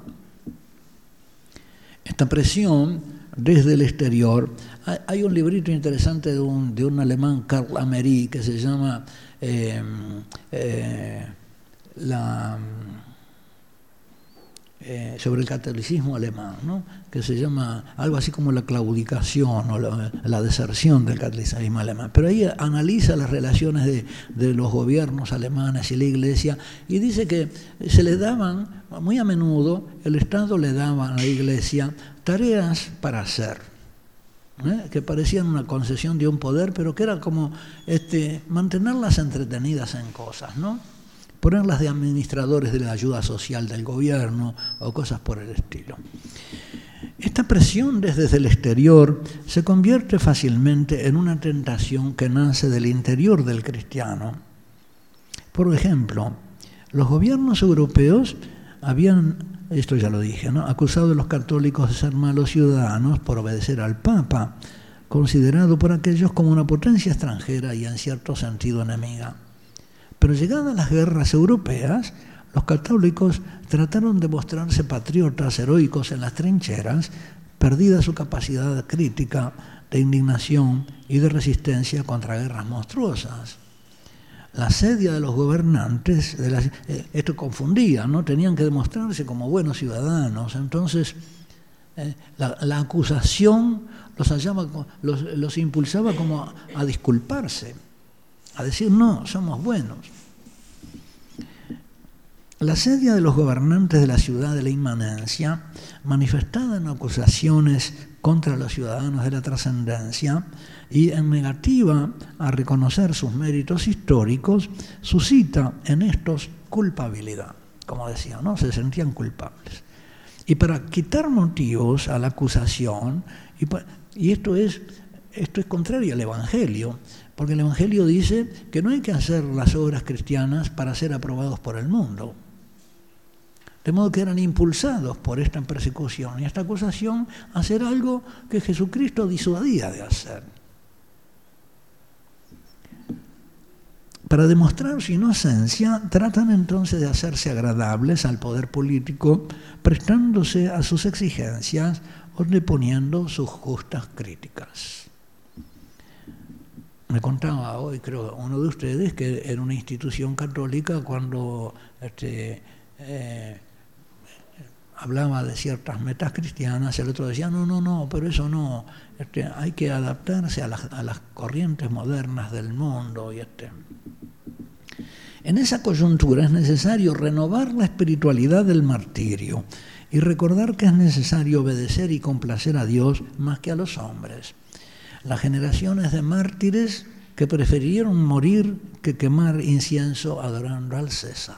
Speaker 2: Esta presión desde el exterior, hay un librito interesante de un alemán, Karl Amery, que se llama sobre el catolicismo alemán, ¿no? Que se llama algo así como la claudicación o la deserción del catolicismo alemán. Pero ahí analiza las relaciones de los gobiernos alemanes y la Iglesia y dice que se le daban, muy a menudo, el Estado le daba a la Iglesia tareas para hacer, que parecían una concesión de un poder, pero que era como mantenerlas entretenidas en cosas, ¿no? Ponerlas de administradores de la ayuda social del gobierno o cosas por el estilo. Esta presión desde el exterior se convierte fácilmente en una tentación que nace del interior del cristiano. Por ejemplo, los gobiernos europeos habían, esto ya lo dije, ¿no?, acusado a los católicos de ser malos ciudadanos por obedecer al Papa, considerado por aquellos como una potencia extranjera y en cierto sentido enemiga. Pero llegadas las guerras europeas, los católicos trataron de mostrarse patriotas heroicos en las trincheras, perdida su capacidad crítica, de indignación y de resistencia contra guerras monstruosas. La asedia de los gobernantes, esto confundía, ¿no? Tenían que demostrarse como buenos ciudadanos. Entonces, la acusación los impulsaba como a disculparse, a decir, no, somos buenos. La asedia de los gobernantes de la ciudad de la inmanencia, manifestada en acusaciones contra los ciudadanos de la trascendencia y en negativa a reconocer sus méritos históricos, suscita en estos culpabilidad, como decía, ¿no? Se sentían culpables. Y para quitar motivos a la acusación, y esto es contrario al Evangelio, porque el Evangelio dice que no hay que hacer las obras cristianas para ser aprobados por el mundo. De modo que eran impulsados por esta persecución y esta acusación a hacer algo que Jesucristo disuadía de hacer. Para demostrar su inocencia, tratan entonces de hacerse agradables al poder político, prestándose a sus exigencias o deponiendo sus justas críticas. Me contaba hoy, creo, uno de ustedes que en una institución católica, cuando hablaba de ciertas metas cristianas, el otro decía, no, pero eso no, hay que adaptarse a las corrientes modernas del mundo. En esa coyuntura es necesario renovar la espiritualidad del martirio y recordar que es necesario obedecer y complacer a Dios más que a los hombres. Las generaciones de mártires que prefirieron morir que quemar incienso adorando al César.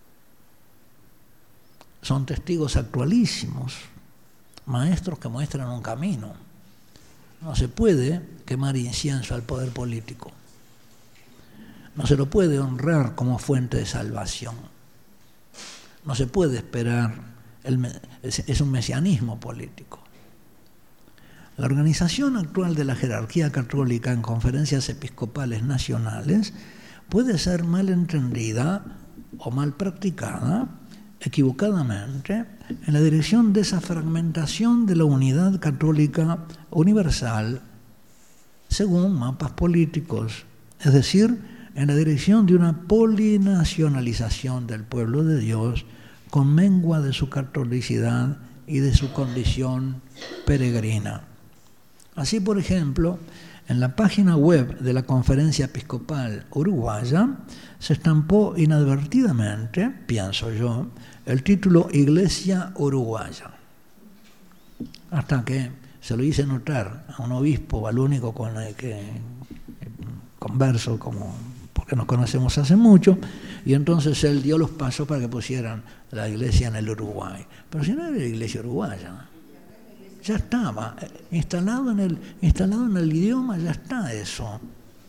Speaker 2: Son testigos actualísimos, maestros que muestran un camino. No se puede quemar incienso al poder político. No se lo puede honrar como fuente de salvación. No se puede esperar, es un mesianismo político. La organización actual de la jerarquía católica en conferencias episcopales nacionales puede ser mal entendida o mal practicada, equivocadamente, en la dirección de esa fragmentación de la unidad católica universal según mapas políticos, es decir, en la dirección de una polinacionalización del pueblo de Dios con mengua de su catolicidad y de su condición peregrina. Así, por ejemplo, en la página web de la Conferencia Episcopal Uruguaya se estampó inadvertidamente, pienso yo, el título Iglesia Uruguaya. Hasta que se lo hice notar a un obispo, al único con el que converso, porque nos conocemos hace mucho, y entonces él dio los pasos para que pusieran la iglesia en el Uruguay. Pero si no era la iglesia uruguaya, ya estaba, instalado en el idioma, ya está eso.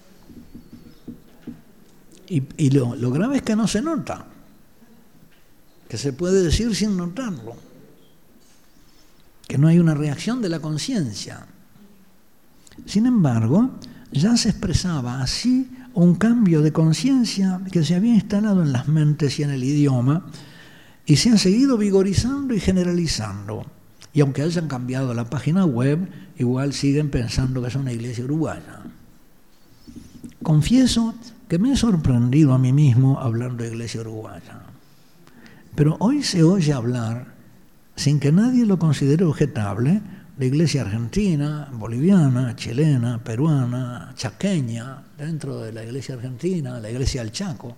Speaker 2: Y lo grave es que no se nota, que se puede decir sin notarlo, que no hay una reacción de la conciencia. Sin embargo, ya se expresaba así un cambio de conciencia que se había instalado en las mentes y en el idioma y se ha seguido vigorizando y generalizando. Y aunque hayan cambiado la página web, igual siguen pensando que es una iglesia uruguaya. Confieso que me he sorprendido a mí mismo hablando de iglesia uruguaya. Pero hoy se oye hablar, sin que nadie lo considere objetable, de iglesia argentina, boliviana, chilena, peruana, chaqueña, dentro de la iglesia argentina, la iglesia del Chaco.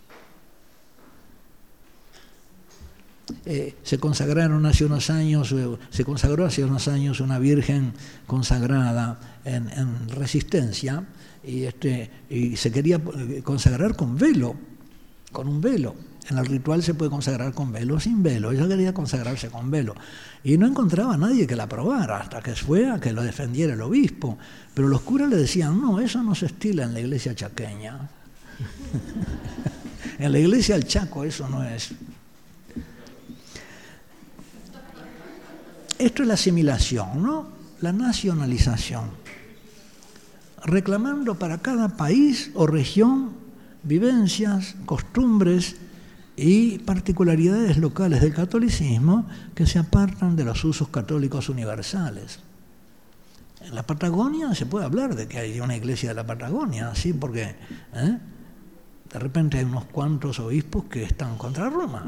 Speaker 2: Se consagró hace unos años una virgen consagrada en Resistencia y se quería consagrar con velo, con un velo. En el ritual se puede consagrar con velo o sin velo. Ella quería consagrarse con velo. Y no encontraba a nadie que la aprobara, hasta que fue a que lo defendiera el obispo. Pero los curas le decían, no, eso no se estila en la iglesia chaqueña. En la iglesia del Chaco eso no es. Esto es la asimilación, ¿no? La nacionalización. Reclamando para cada país o región vivencias, costumbres y particularidades locales del catolicismo que se apartan de los usos católicos universales. En la Patagonia se puede hablar de que hay una iglesia de la Patagonia, ¿sí? Porque de repente hay unos cuantos obispos que están contra Roma.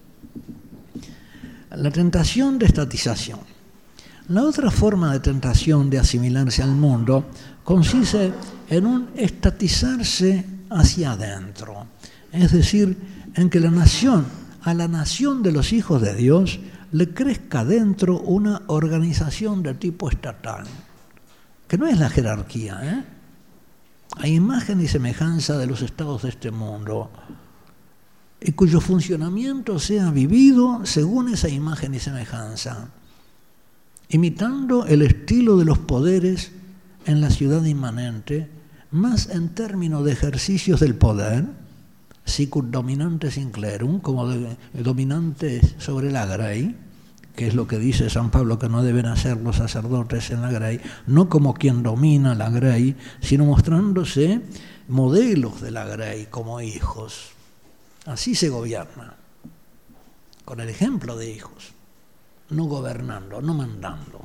Speaker 2: La tentación de estatización. La otra forma de tentación de asimilarse al mundo consiste en un estatizarse hacia adentro, es decir, en que a la nación de los hijos de Dios le crezca dentro una organización de tipo estatal, que no es la jerarquía, a imagen y semejanza de los estados de este mundo, y cuyo funcionamiento sea vivido según esa imagen y semejanza, imitando el estilo de los poderes en la ciudad inmanente, más en términos de ejercicios del poder, sicut dominantes in clerum, como dominantes sobre la grey, que es lo que dice San Pablo que no deben hacer los sacerdotes en la grey, no como quien domina la grey, sino mostrándose modelos de la grey como hijos. Así se gobierna, con el ejemplo de hijos, no gobernando, no mandando.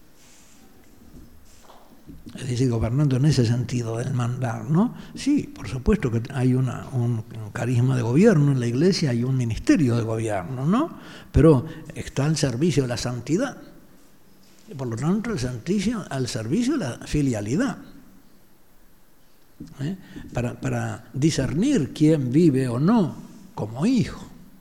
Speaker 2: Es decir, gobernando en ese sentido del mandar, ¿no? Sí, por supuesto que hay un carisma de gobierno en la iglesia, hay un ministerio de gobierno, ¿no? Pero está al servicio de la santidad. Y por lo tanto, al servicio de la filialidad. Para discernir quién vive o no como hijo.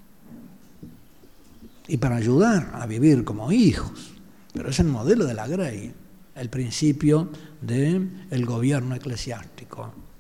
Speaker 2: Y para ayudar a vivir como hijos. Pero es el modelo de la grey, el principio del gobierno eclesiástico.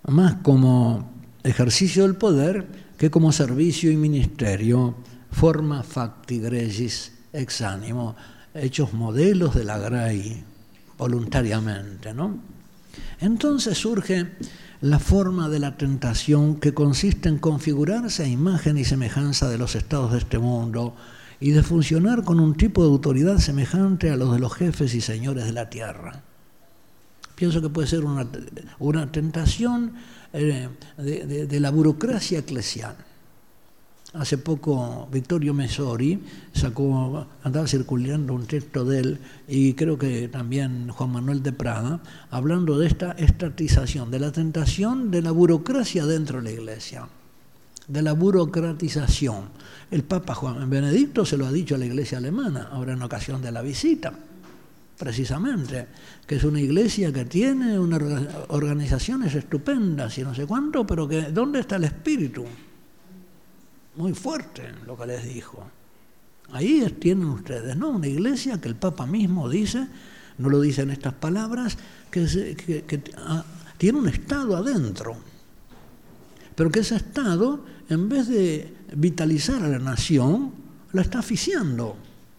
Speaker 2: más como ejercicio del poder que como servicio y ministerio, forma facti gregis ex animo, hechos modelos de la grey voluntariamente, ¿no? Entonces surge la forma de la tentación, que consiste en configurarse a imagen y semejanza de los estados de este mundo y de funcionar con un tipo de autoridad semejante a los de los jefes y señores de la tierra. Pienso que puede ser una tentación de la burocracia eclesial. Hace poco Vittorio Messori andaba circulando un texto de él, y creo que también Juan Manuel de Prada, hablando de esta estatización, de la tentación de la burocracia dentro de la Iglesia, de la burocratización. El Papa Juan Benedicto se lo ha dicho a la Iglesia alemana, ahora en ocasión de la visita, precisamente, que es una iglesia que tiene unas organizaciones estupendas y no sé cuánto, pero que ¿dónde está el espíritu? Muy fuerte lo que les dijo. Ahí tienen ustedes, ¿no? Una iglesia que el Papa mismo dice, no lo dice en estas palabras, que tiene un estado adentro, pero que ese estado, en vez de vitalizar a la nación, la está asfixiando.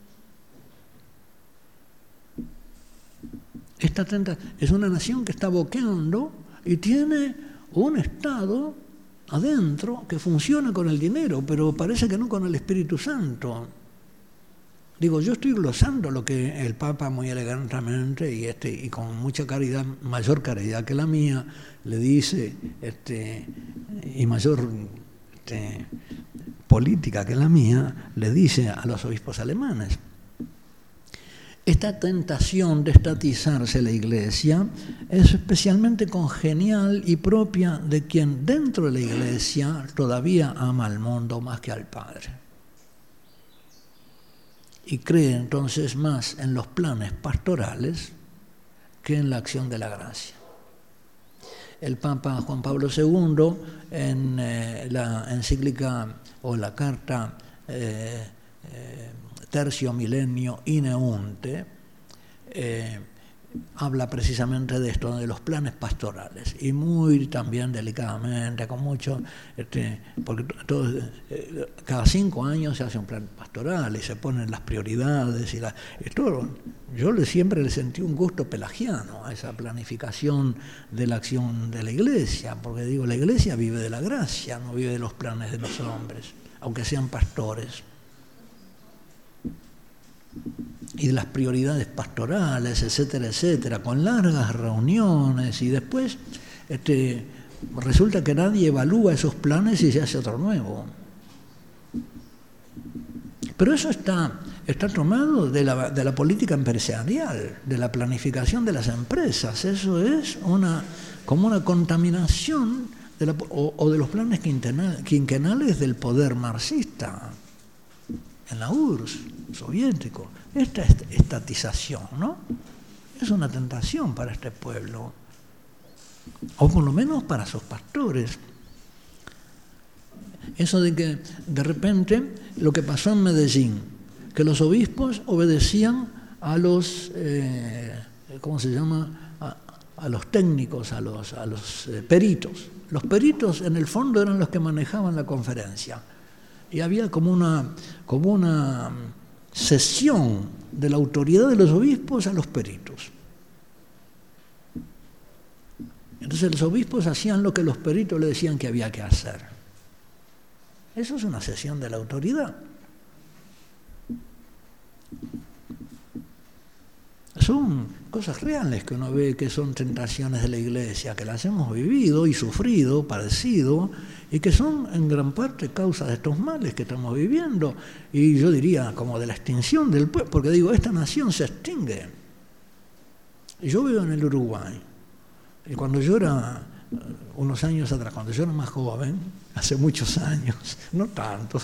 Speaker 2: Es una nación que está boqueando y tiene un estado adentro que funciona con el dinero, pero parece que no con el Espíritu Santo. Digo, yo estoy glosando lo que el Papa muy elegantemente y con mucha caridad, mayor caridad que la mía, le dice, y mayor política que la mía, le dice a los obispos alemanes. Esta tentación de estatizarse la Iglesia es especialmente congenial y propia de quien dentro de la Iglesia todavía ama al mundo más que al Padre. Y cree entonces más en los planes pastorales que en la acción de la gracia. El Papa Juan Pablo II, en la encíclica o la carta Tercio Milenio Ineunte, habla precisamente de esto, de los planes pastorales, y muy también delicadamente, con mucho, porque cada 5 años se hace un plan pastoral y se ponen las prioridades y todo. Yo siempre le sentí un gusto pelagiano a esa planificación de la acción de la Iglesia, porque digo, la Iglesia vive de la gracia, no vive de los planes de los hombres, aunque sean pastores. Y de las prioridades pastorales, etcétera, etcétera, con largas reuniones, y después resulta que nadie evalúa esos planes y se hace otro nuevo. Pero eso está tomado de la política empresarial, de la planificación de las empresas. Eso es como una contaminación de los planes quinquenales del poder marxista en la URSS soviético. Esta estatización, ¿no? Es una tentación para este pueblo, o por lo menos para sus pastores. Eso de que de repente lo que pasó en Medellín, que los obispos obedecían a los ¿cómo se llama? A los técnicos, a los peritos. Los peritos en el fondo eran los que manejaban la conferencia. Y había como una cesión de la autoridad de los obispos a los peritos. Entonces los obispos hacían lo que los peritos le decían que había que hacer. Eso es una cesión de la autoridad. Son cosas reales que uno ve que son tentaciones de la Iglesia, que las hemos vivido y sufrido, padecido, y que son en gran parte causa de estos males que estamos viviendo. Y yo diría como de la extinción del pueblo, porque digo, esta nación se extingue. Yo vivo en el Uruguay, y cuando yo era, unos años atrás, cuando yo era más joven, hace muchos años, no tantos,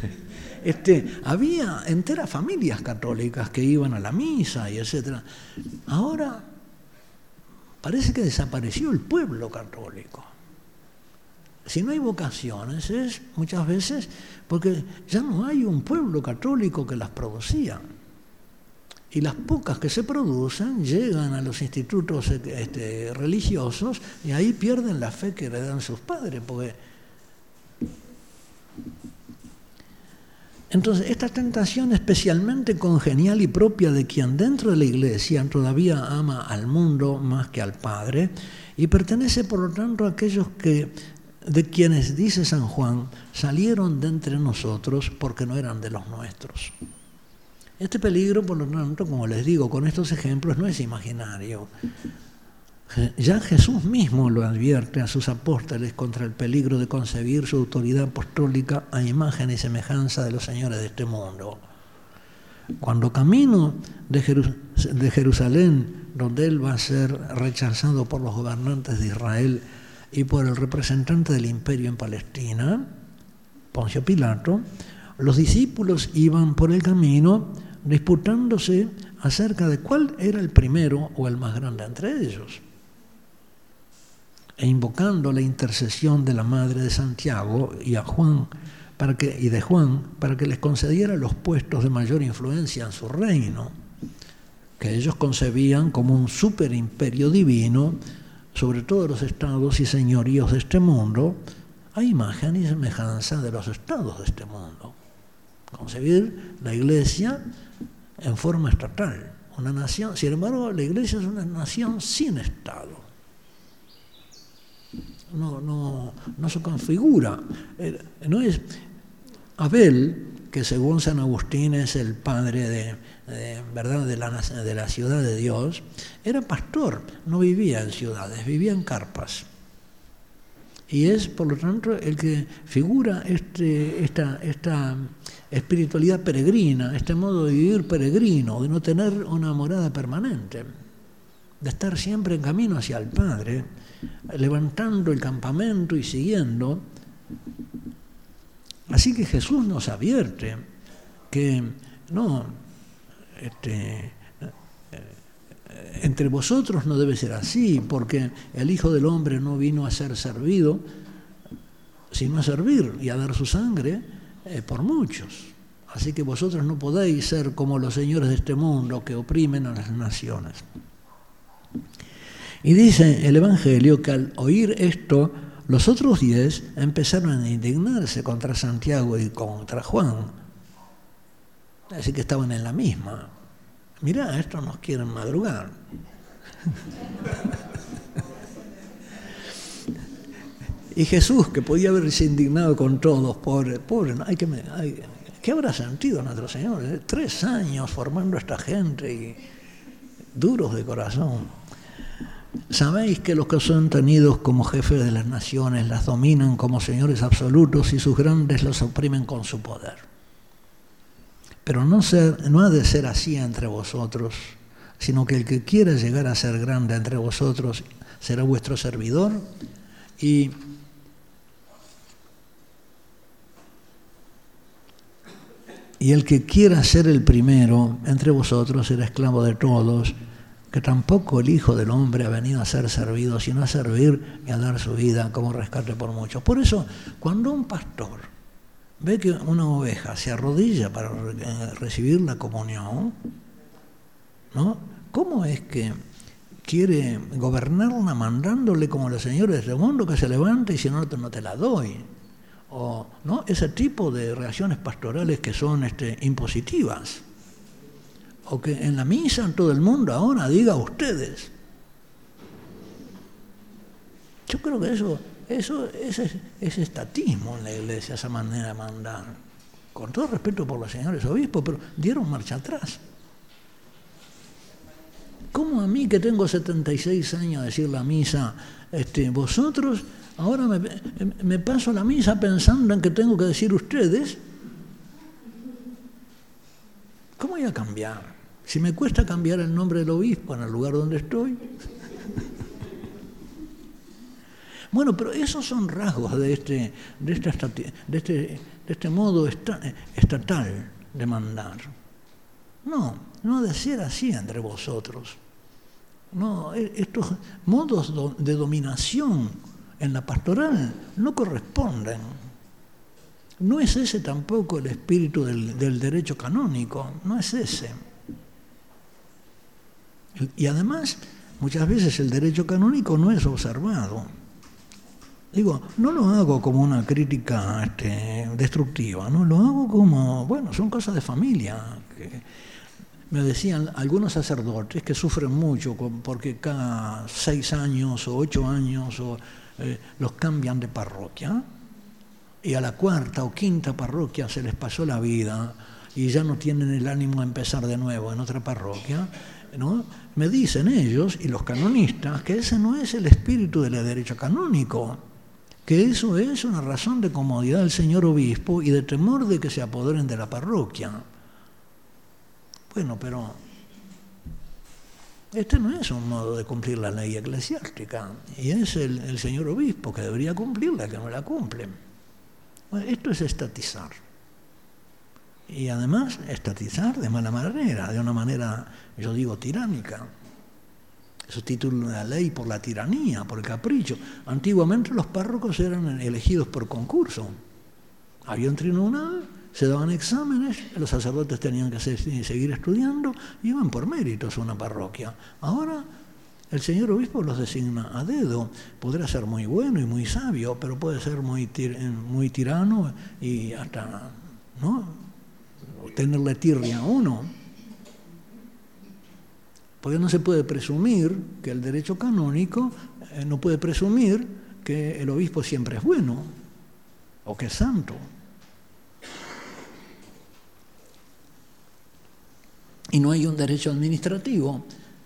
Speaker 2: había enteras familias católicas que iban a la misa y etcétera. Ahora parece que desapareció el pueblo católico. Si no hay vocaciones es muchas veces porque ya no hay un pueblo católico que las producía. Y las pocas que se producen llegan a los institutos religiosos y ahí pierden la fe que le dan sus padres. Entonces, esta tentación especialmente congenial y propia de quien dentro de la Iglesia todavía ama al mundo más que al Padre y pertenece por lo tanto a aquellos de quienes, dice San Juan, salieron de entre nosotros porque no eran de los nuestros. Este peligro, por lo tanto, como les digo, con estos ejemplos no es imaginario. Ya Jesús mismo lo advierte a sus apóstoles contra el peligro de concebir su autoridad apostólica a imagen y semejanza de los señores de este mundo. Cuando camino de Jerusalén, donde él va a ser rechazado por los gobernantes de Israel y por el representante del imperio en Palestina, Poncio Pilato, los discípulos iban por el camino disputándose acerca de cuál era el primero o el más grande entre ellos, e invocando la intercesión de la madre de Santiago y de Juan para que les concediera los puestos de mayor influencia en su reino, que ellos concebían como un superimperio divino sobre todos los estados y señoríos de este mundo, a imagen y semejanza de los estados de este mundo. Concebir la Iglesia en forma estatal, una nación. Sin embargo, la Iglesia es una nación sin Estado. No se configura. No es Abel, que según San Agustín es el padre ¿verdad? de la ciudad de Dios, era pastor, no vivía en ciudades, vivía en carpas. Y es, por lo tanto, el que figura esta espiritualidad peregrina, este modo de vivir peregrino, de no tener una morada permanente, de estar siempre en camino hacia el Padre, levantando el campamento y siguiendo. Así que Jesús nos advierte que entre vosotros no debe ser así, porque el Hijo del Hombre no vino a ser servido, sino a servir y a dar su sangre por muchos. Así que vosotros no podéis ser como los señores de este mundo que oprimen a las naciones. Y dice el Evangelio que al oír esto, los otros 10 empezaron a indignarse contra Santiago y contra Juan. Así que estaban en la misma. Mirá, estos nos quieren madrugar. Y Jesús, que podía haberse indignado con todos, pobre, ¿qué habrá sentido nuestro Señor? 3 años formando a esta gente y duros de corazón. Sabéis que los que son tenidos como jefes de las naciones las dominan como señores absolutos y sus grandes los oprimen con su poder. Pero no ha de ser así entre vosotros, sino que el que quiera llegar a ser grande entre vosotros será vuestro servidor y el que quiera ser el primero entre vosotros será esclavo de todos, que tampoco el Hijo del Hombre ha venido a ser servido, sino a servir y a dar su vida como rescate por muchos. Por eso, cuando un pastor ve que una oveja se arrodilla para recibir la comunión, ¿no? ¿Cómo es que quiere gobernarla mandándole como los señores del mundo que se levante y si no te la doy? O, ¿no? Ese tipo de reacciones pastorales que son impositivas. O que en la misa en todo el mundo ahora diga ustedes. Yo creo que eso es estatismo en la Iglesia, esa manera de mandar. Con todo respeto por los señores obispos, pero dieron marcha atrás. ¿Cómo a mí que tengo 76 años decir la misa, vosotros, ahora me paso la misa pensando en que tengo que decir ustedes? ¿Cómo voy a cambiar? Si me cuesta cambiar el nombre del obispo en el lugar donde estoy. Bueno, pero esos son rasgos de este modo estatal de mandar. No ha de ser así entre vosotros. No, estos modos de dominación en la pastoral no corresponden. No es ese tampoco el espíritu del derecho canónico, no es ese. Y además, muchas veces el derecho canónico no es observado. Digo, no lo hago como una crítica destructiva, ¿no? Lo hago como, bueno, son cosas de familia. Me decían algunos sacerdotes que sufren mucho porque cada 6 años o 8 años los cambian de parroquia, y a la 4ª o 5ª parroquia se les pasó la vida y ya no tienen el ánimo de empezar de nuevo en otra parroquia, ¿no? Me dicen ellos y los canonistas que ese no es el espíritu del derecho canónico, que eso es una razón de comodidad del señor obispo y de temor de que se apoderen de la parroquia. Bueno, pero este no es un modo de cumplir la ley eclesiástica, y es el señor obispo que debería cumplirla, que no la cumple. Bueno, esto es estatizar. Y además, estatizar de mala manera, de una manera, yo digo, tiránica. Sustituir la ley por la tiranía, por el capricho. Antiguamente los párrocos eran elegidos por concurso. Había un tribunal, se daban exámenes, los sacerdotes tenían que seguir estudiando y iban por méritos a una parroquia. Ahora el señor obispo los designa a dedo. Podrá ser muy bueno y muy sabio, pero puede ser muy tirano y hasta, ¿no?, tenerle tirria a uno. Porque no se puede presumir que el derecho canónico no puede presumir que el obispo siempre es bueno o que es santo. Y no hay un derecho administrativo.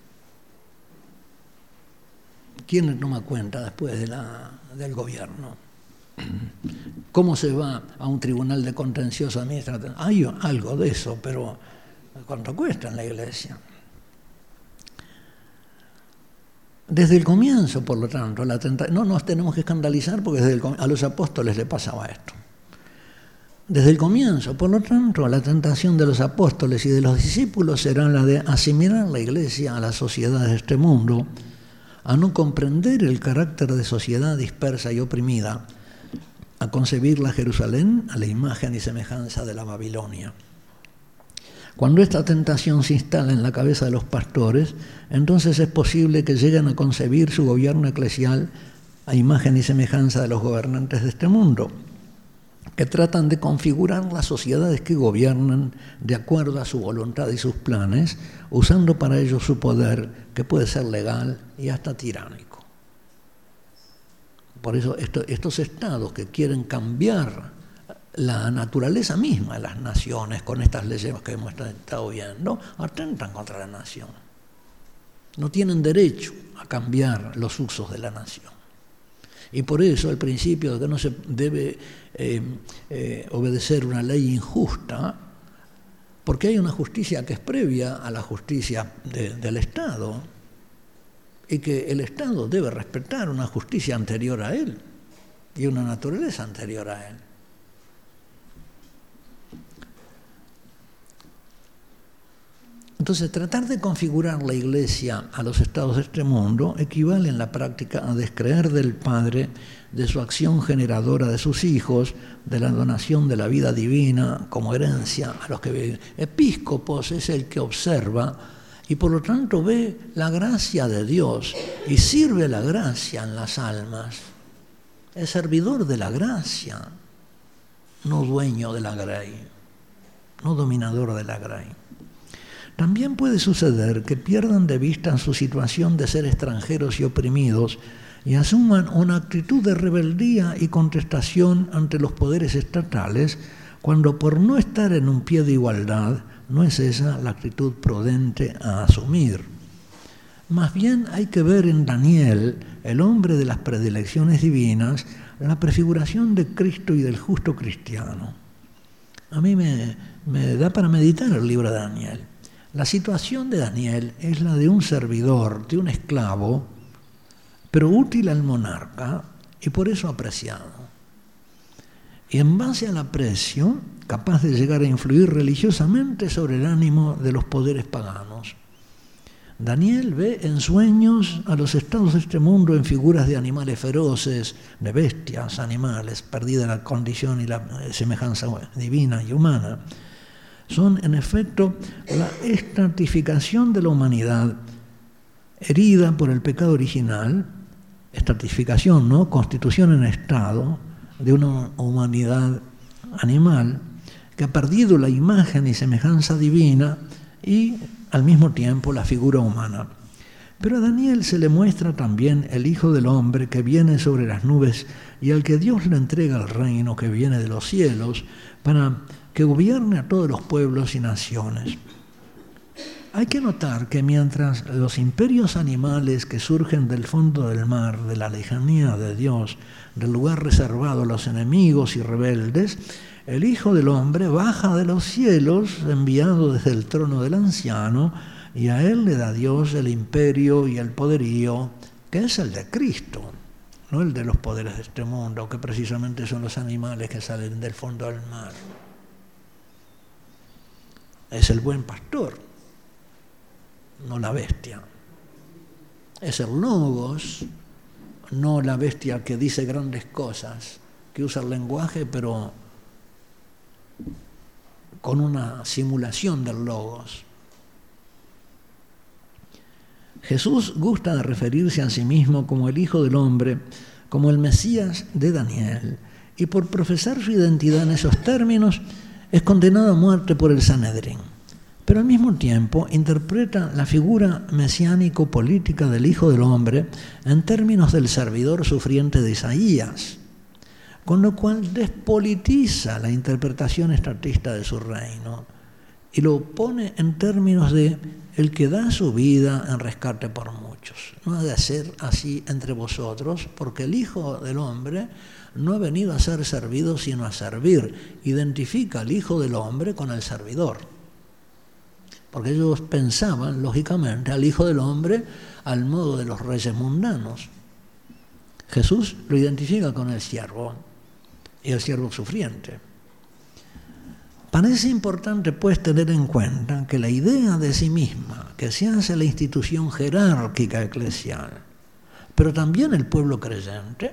Speaker 2: ¿Quién le toma cuenta después del gobierno? ¿Cómo se va a un tribunal de contencioso administrativo? Hay algo de eso, pero ¿cuánto cuesta en la Iglesia? Desde el comienzo, por lo tanto, no nos tenemos que escandalizar porque a los apóstoles le pasaba esto. Desde el comienzo, por lo tanto, la tentación de los apóstoles y de los discípulos será la de asimilar la Iglesia a la sociedad de este mundo, a no comprender el carácter de sociedad dispersa y oprimida, a concebir la Jerusalén a la imagen y semejanza de la Babilonia. Cuando esta tentación se instala en la cabeza de los pastores, entonces es posible que lleguen a concebir su gobierno eclesial a imagen y semejanza de los gobernantes de este mundo, que tratan de configurar las sociedades que gobiernan de acuerdo a su voluntad y sus planes, usando para ello su poder, que puede ser legal y hasta tiránico. Por eso estos estados que quieren cambiar la naturaleza misma de las naciones con estas leyes que hemos estado viendo, atentan contra la nación. No tienen derecho a cambiar los usos de la nación. Y por eso el principio de que no se debe obedecer una ley injusta, porque hay una justicia que es previa a la justicia del Estado, y que el Estado debe respetar una justicia anterior a él y una naturaleza anterior a él. Entonces, tratar de configurar la Iglesia a los estados de este mundo equivale en la práctica a descreer del Padre, de su acción generadora de sus hijos, de la donación de la vida divina como herencia a los que viven. Episcopos es el que observa y por lo tanto ve la gracia de Dios y sirve la gracia en las almas. Es servidor de la gracia, no dueño de la grey, no dominador de la grey. También puede suceder que pierdan de vista su situación de ser extranjeros y oprimidos y asuman una actitud de rebeldía y contestación ante los poderes estatales, cuando por no estar en un pie de igualdad no es esa la actitud prudente a asumir. Más bien hay que ver en Daniel, el hombre de las predilecciones divinas, la prefiguración de Cristo y del justo cristiano. A mí me da para meditar el libro de Daniel. La situación de Daniel es la de un servidor, de un esclavo, pero útil al monarca y por eso apreciado. Y en base al aprecio, capaz de llegar a influir religiosamente sobre el ánimo de los poderes paganos. Daniel ve en sueños a los estados de este mundo en figuras de animales feroces, de bestias, animales, perdida la condición y la semejanza divina y humana. Son, en efecto, la estratificación de la humanidad herida por el pecado original, estratificación, ¿no? Constitución en estado de una humanidad animal que ha perdido la imagen y semejanza divina y al mismo tiempo la figura humana. Pero a Daniel se le muestra también el Hijo del Hombre que viene sobre las nubes y al que Dios le entrega el reino que viene de los cielos para que gobierne a todos los pueblos y naciones. Hay que notar que mientras los imperios animales que surgen del fondo del mar, de la lejanía de Dios, del lugar reservado a los enemigos y rebeldes, el Hijo del Hombre baja de los cielos, enviado desde el trono del anciano, y a él le da Dios el imperio y el poderío, que es el de Cristo, no el de los poderes de este mundo, que precisamente son los animales que salen del fondo del mar. Es el buen pastor, no la bestia. Es el logos, no la bestia que dice grandes cosas, que usa el lenguaje, pero con una simulación del logos. Jesús gusta de referirse a sí mismo como el Hijo del Hombre, como el Mesías de Daniel, y por profesar su identidad en esos términos es condenado a muerte por el Sanedrín. Pero al mismo tiempo interpreta la figura mesiánico-política del Hijo del Hombre en términos del servidor sufriente de Isaías, con lo cual despolitiza la interpretación estatista de su reino y lo pone en términos de el que da su vida en rescate por muchos. No ha de ser así entre vosotros, porque el Hijo del Hombre no ha venido a ser servido, sino a servir. Identifica al Hijo del Hombre con el servidor. Porque ellos pensaban, lógicamente, al Hijo del Hombre al modo de los reyes mundanos. Jesús lo identifica con el siervo, y el siervo sufriente. Parece importante, pues, tener en cuenta que la idea de sí misma, que se hace la institución jerárquica eclesial, pero también el pueblo creyente,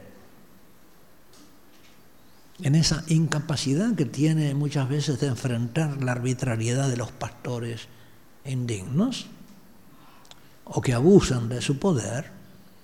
Speaker 2: en esa incapacidad que tiene muchas veces de enfrentar la arbitrariedad de los pastores indignos o que abusan de su poder,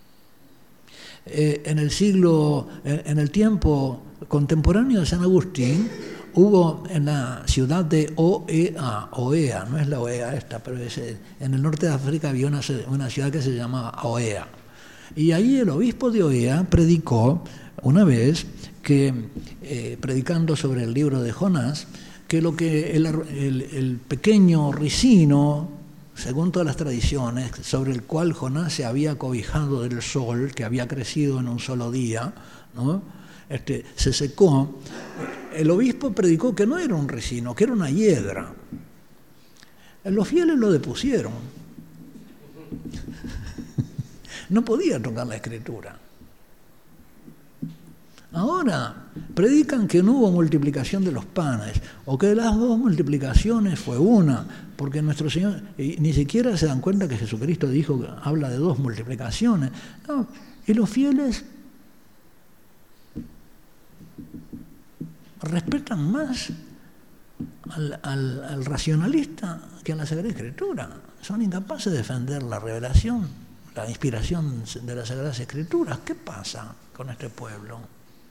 Speaker 2: en el tiempo contemporáneo de San Agustín hubo en la ciudad de Oea, no es la Oea esta, pero en el norte de África había una ciudad que se llamaba Oea. Y ahí el obispo de Oea predicó una vez que, predicando sobre el libro de Jonás, que lo que el pequeño ricino, según todas las tradiciones, sobre el cual Jonás se había cobijado del sol, que había crecido en un solo día, ¿no? Se secó. El obispo predicó que no era un ricino, que era una hiedra. Los fieles lo depusieron. No podía tocar la escritura. Ahora predican que no hubo multiplicación de los panes, o que de las dos multiplicaciones fue una, porque nuestro Señor ni siquiera se dan cuenta que Jesucristo dijo que habla de dos multiplicaciones. No, y los fieles respetan más al racionalista que a la Sagrada Escritura. Son incapaces de defender la revelación, la inspiración de las Sagradas Escrituras. ¿Qué pasa con este pueblo?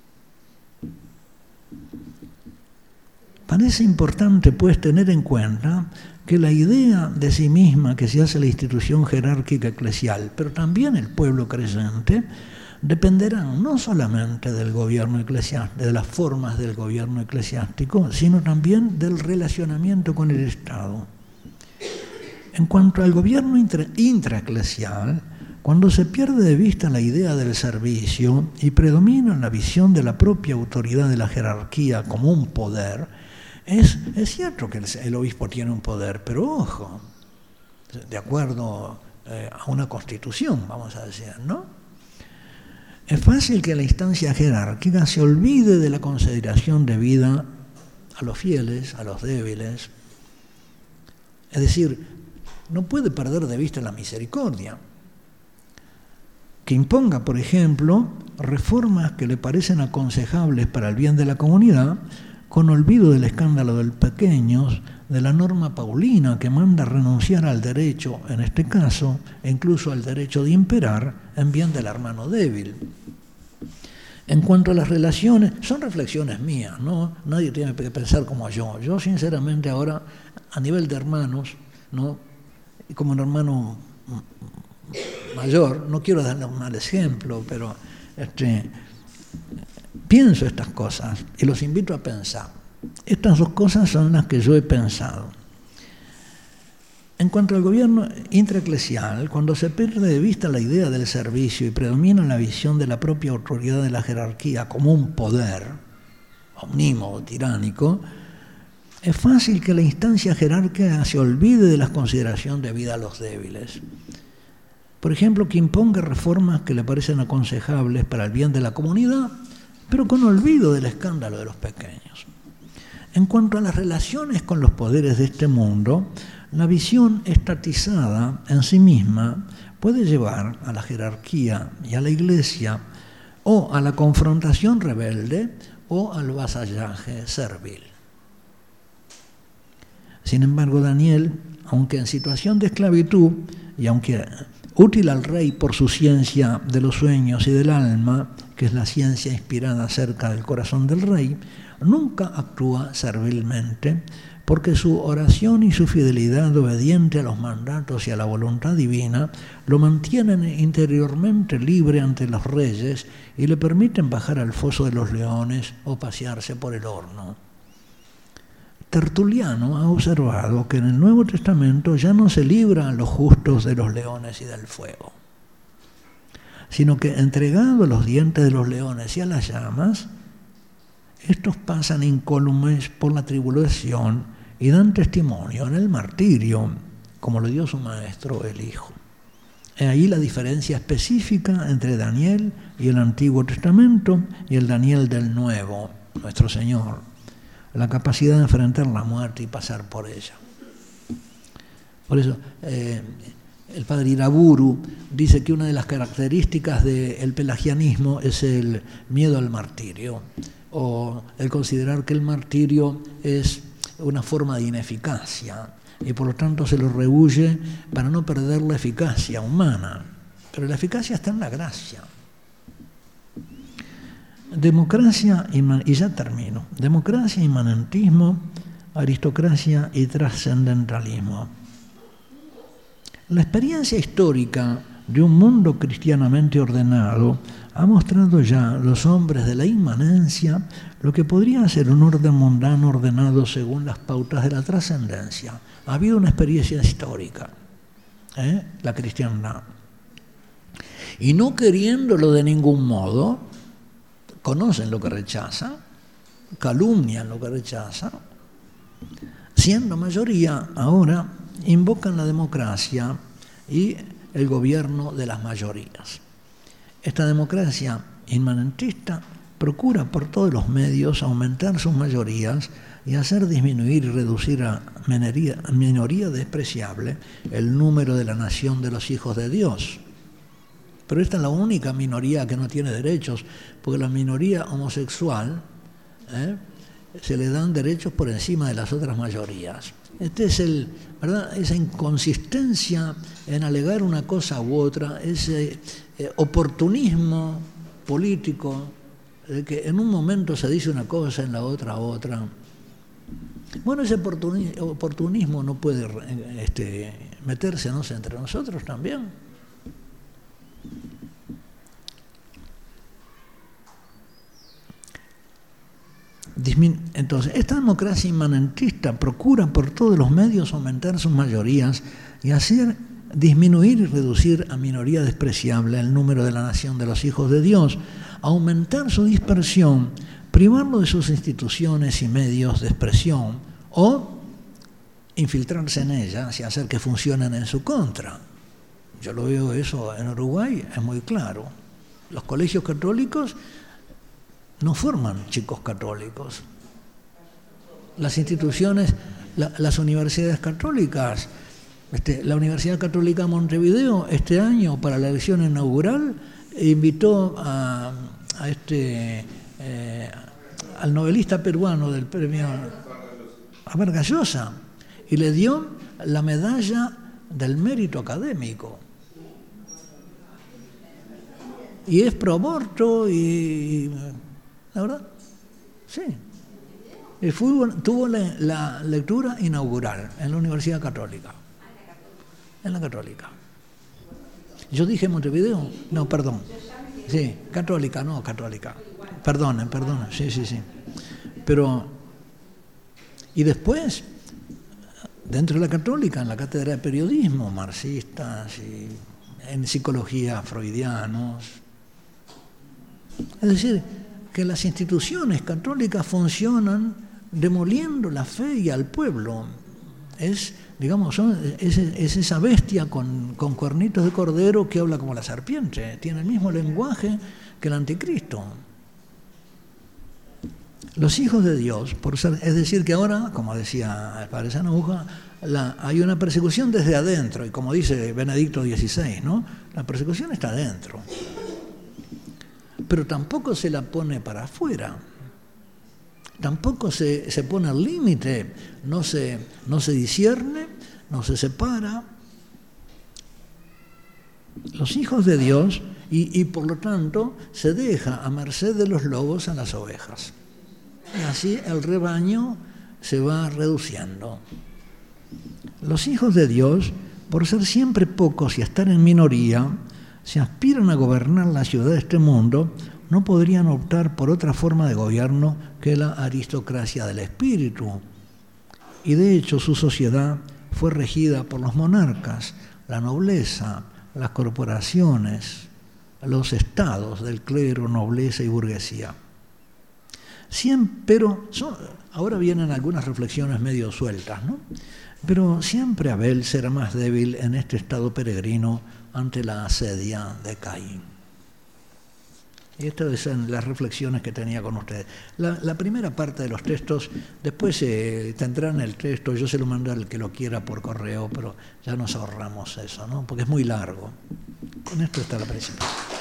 Speaker 2: Parece importante, pues, tener en cuenta que la idea de sí misma que se hace la institución jerárquica eclesial, pero también el pueblo creyente, dependerán no solamente del gobierno eclesiástico, de las formas del gobierno eclesiástico, sino también del relacionamiento con el Estado. En cuanto al gobierno intraeclesial, cuando se pierde de vista la idea del servicio y predomina la visión de la propia autoridad de la jerarquía como un poder, es cierto que el obispo tiene un poder, pero ojo, de acuerdo a una constitución, vamos a decir, ¿no? Es fácil que la instancia jerárquica se olvide de la consideración debida a los fieles, a los débiles. Es decir, no puede perder de vista la misericordia, que imponga, por ejemplo, reformas que le parecen aconsejables para el bien de la comunidad, con olvido del escándalo de los pequeños, de la norma paulina que manda renunciar al derecho, en este caso, e incluso al derecho de imperar en bien del hermano débil. En cuanto a las relaciones, son reflexiones mías, ¿no? Nadie tiene que pensar como yo. Yo, sinceramente, ahora, a nivel de hermanos, ¿no? Y como un hermano mayor, no quiero darle un mal ejemplo, pero pienso estas cosas y los invito a pensar. Estas dos cosas son las que yo he pensado. En cuanto al gobierno intraeclesial, cuando se pierde de vista la idea del servicio y predomina la visión de la propia autoridad de la jerarquía como un poder omnímodo, tiránico, es fácil que la instancia jerárquica se olvide de la consideración debida a los débiles. Por ejemplo, que imponga reformas que le parecen aconsejables para el bien de la comunidad, pero con olvido del escándalo de los pequeños. En cuanto a las relaciones con los poderes de este mundo, la visión estatizada en sí misma puede llevar a la jerarquía y a la Iglesia o a la confrontación rebelde o al vasallaje servil. Sin embargo, Daniel, aunque en situación de esclavitud y aunque útil al rey por su ciencia de los sueños y del alma, que es la ciencia inspirada acerca del corazón del rey, nunca actúa servilmente, porque su oración y su fidelidad obediente a los mandatos y a la voluntad divina lo mantienen interiormente libre ante los reyes y le permiten bajar al foso de los leones o pasearse por el horno. Tertuliano ha observado que en el Nuevo Testamento ya no se libra a los justos de los leones y del fuego, sino que entregados los dientes de los leones y a las llamas, estos pasan incólumes por la tribulación y dan testimonio en el martirio, como lo dio su maestro el Hijo. Es ahí la diferencia específica entre Daniel y el Antiguo Testamento y el Daniel del Nuevo, nuestro Señor. La capacidad de enfrentar la muerte y pasar por ella. Por eso, el padre Iraburu dice que una de las características del pelagianismo es el miedo al martirio, o el considerar que el martirio es una forma de ineficacia y por lo tanto se lo rehúye para no perder la eficacia humana. Pero la eficacia está en la gracia. Democracia, y ya termino, democracia, inmanentismo, aristocracia y trascendentalismo. La experiencia histórica de un mundo cristianamente ordenado ha mostrado ya a los hombres de la inmanencia lo que podría ser un orden mundano ordenado según las pautas de la trascendencia. Ha habido una experiencia histórica, la cristiandad. Y no queriéndolo de ningún modo, conocen lo que rechazan, calumnian lo que rechazan, siendo mayoría ahora invocan la democracia y el gobierno de las mayorías. Esta democracia inmanentista procura por todos los medios aumentar sus mayorías y hacer disminuir y reducir a minoría despreciable el número de la nación de los hijos de Dios. Pero esta es la única minoría que no tiene derechos, porque la minoría homosexual se le dan derechos por encima de las otras mayorías. Este es ¿verdad? Esa inconsistencia en alegar una cosa u otra, ese oportunismo político, de que en un momento se dice una cosa, en la otra otra. Bueno, ese oportunismo no puede meterse, no sé, entre nosotros también. Entonces, esta democracia inmanentista procura por todos los medios aumentar sus mayorías y hacer disminuir y reducir a minoría despreciable el número de la nación de los hijos de Dios, aumentar su dispersión, privarlo de sus instituciones y medios de expresión o infiltrarse en ellas y hacer que funcionen en su contra. Yo lo veo eso en Uruguay, es muy claro. Los colegios católicos no forman chicos católicos. Las instituciones, las universidades católicas, la Universidad Católica de Montevideo este año para la elección inaugural invitó al novelista peruano del premio, a Vargas Llosa, y le dio la medalla del mérito académico. Y es pro aborto y la verdad, sí. Y tuvo la lectura inaugural en la Universidad Católica. En la Católica. Yo dije Montevideo, no, perdón. Sí, católica, no, católica. Perdonen, sí. Pero, y después, dentro de la Católica, en la cátedra de periodismo, marxistas, y en psicología, freudianos. Es decir, que las instituciones católicas funcionan demoliendo la fe y al pueblo. Es esa bestia con cuernitos de cordero que habla como la serpiente, tiene el mismo lenguaje que el anticristo. Los hijos de Dios, es decir, que ahora, como decía el padre Sanahuja, hay una persecución desde adentro, y como dice Benedicto XVI, ¿no? La persecución está adentro, pero tampoco se la pone para afuera. Tampoco se pone al límite, no se discierne, no se separa. Los hijos de Dios, y por lo tanto se deja a merced de los lobos a las ovejas. Y así el rebaño se va reduciendo. Los hijos de Dios, por ser siempre pocos y estar en minoría, si aspiran a gobernar la ciudad de este mundo, no podrían optar por otra forma de gobierno que la aristocracia del espíritu. Y de hecho su sociedad fue regida por los monarcas, la nobleza, las corporaciones, los estados del clero, nobleza y burguesía. Pero ahora vienen algunas reflexiones medio sueltas, ¿no? Pero siempre Abel será más débil en este estado peregrino ante la asedia de Caín. Y estas son las reflexiones que tenía con ustedes. La primera parte de los textos, después tendrán el texto, yo se lo mando al que lo quiera por correo, pero ya nos ahorramos eso, ¿no? Porque es muy largo. Con esto está la principal.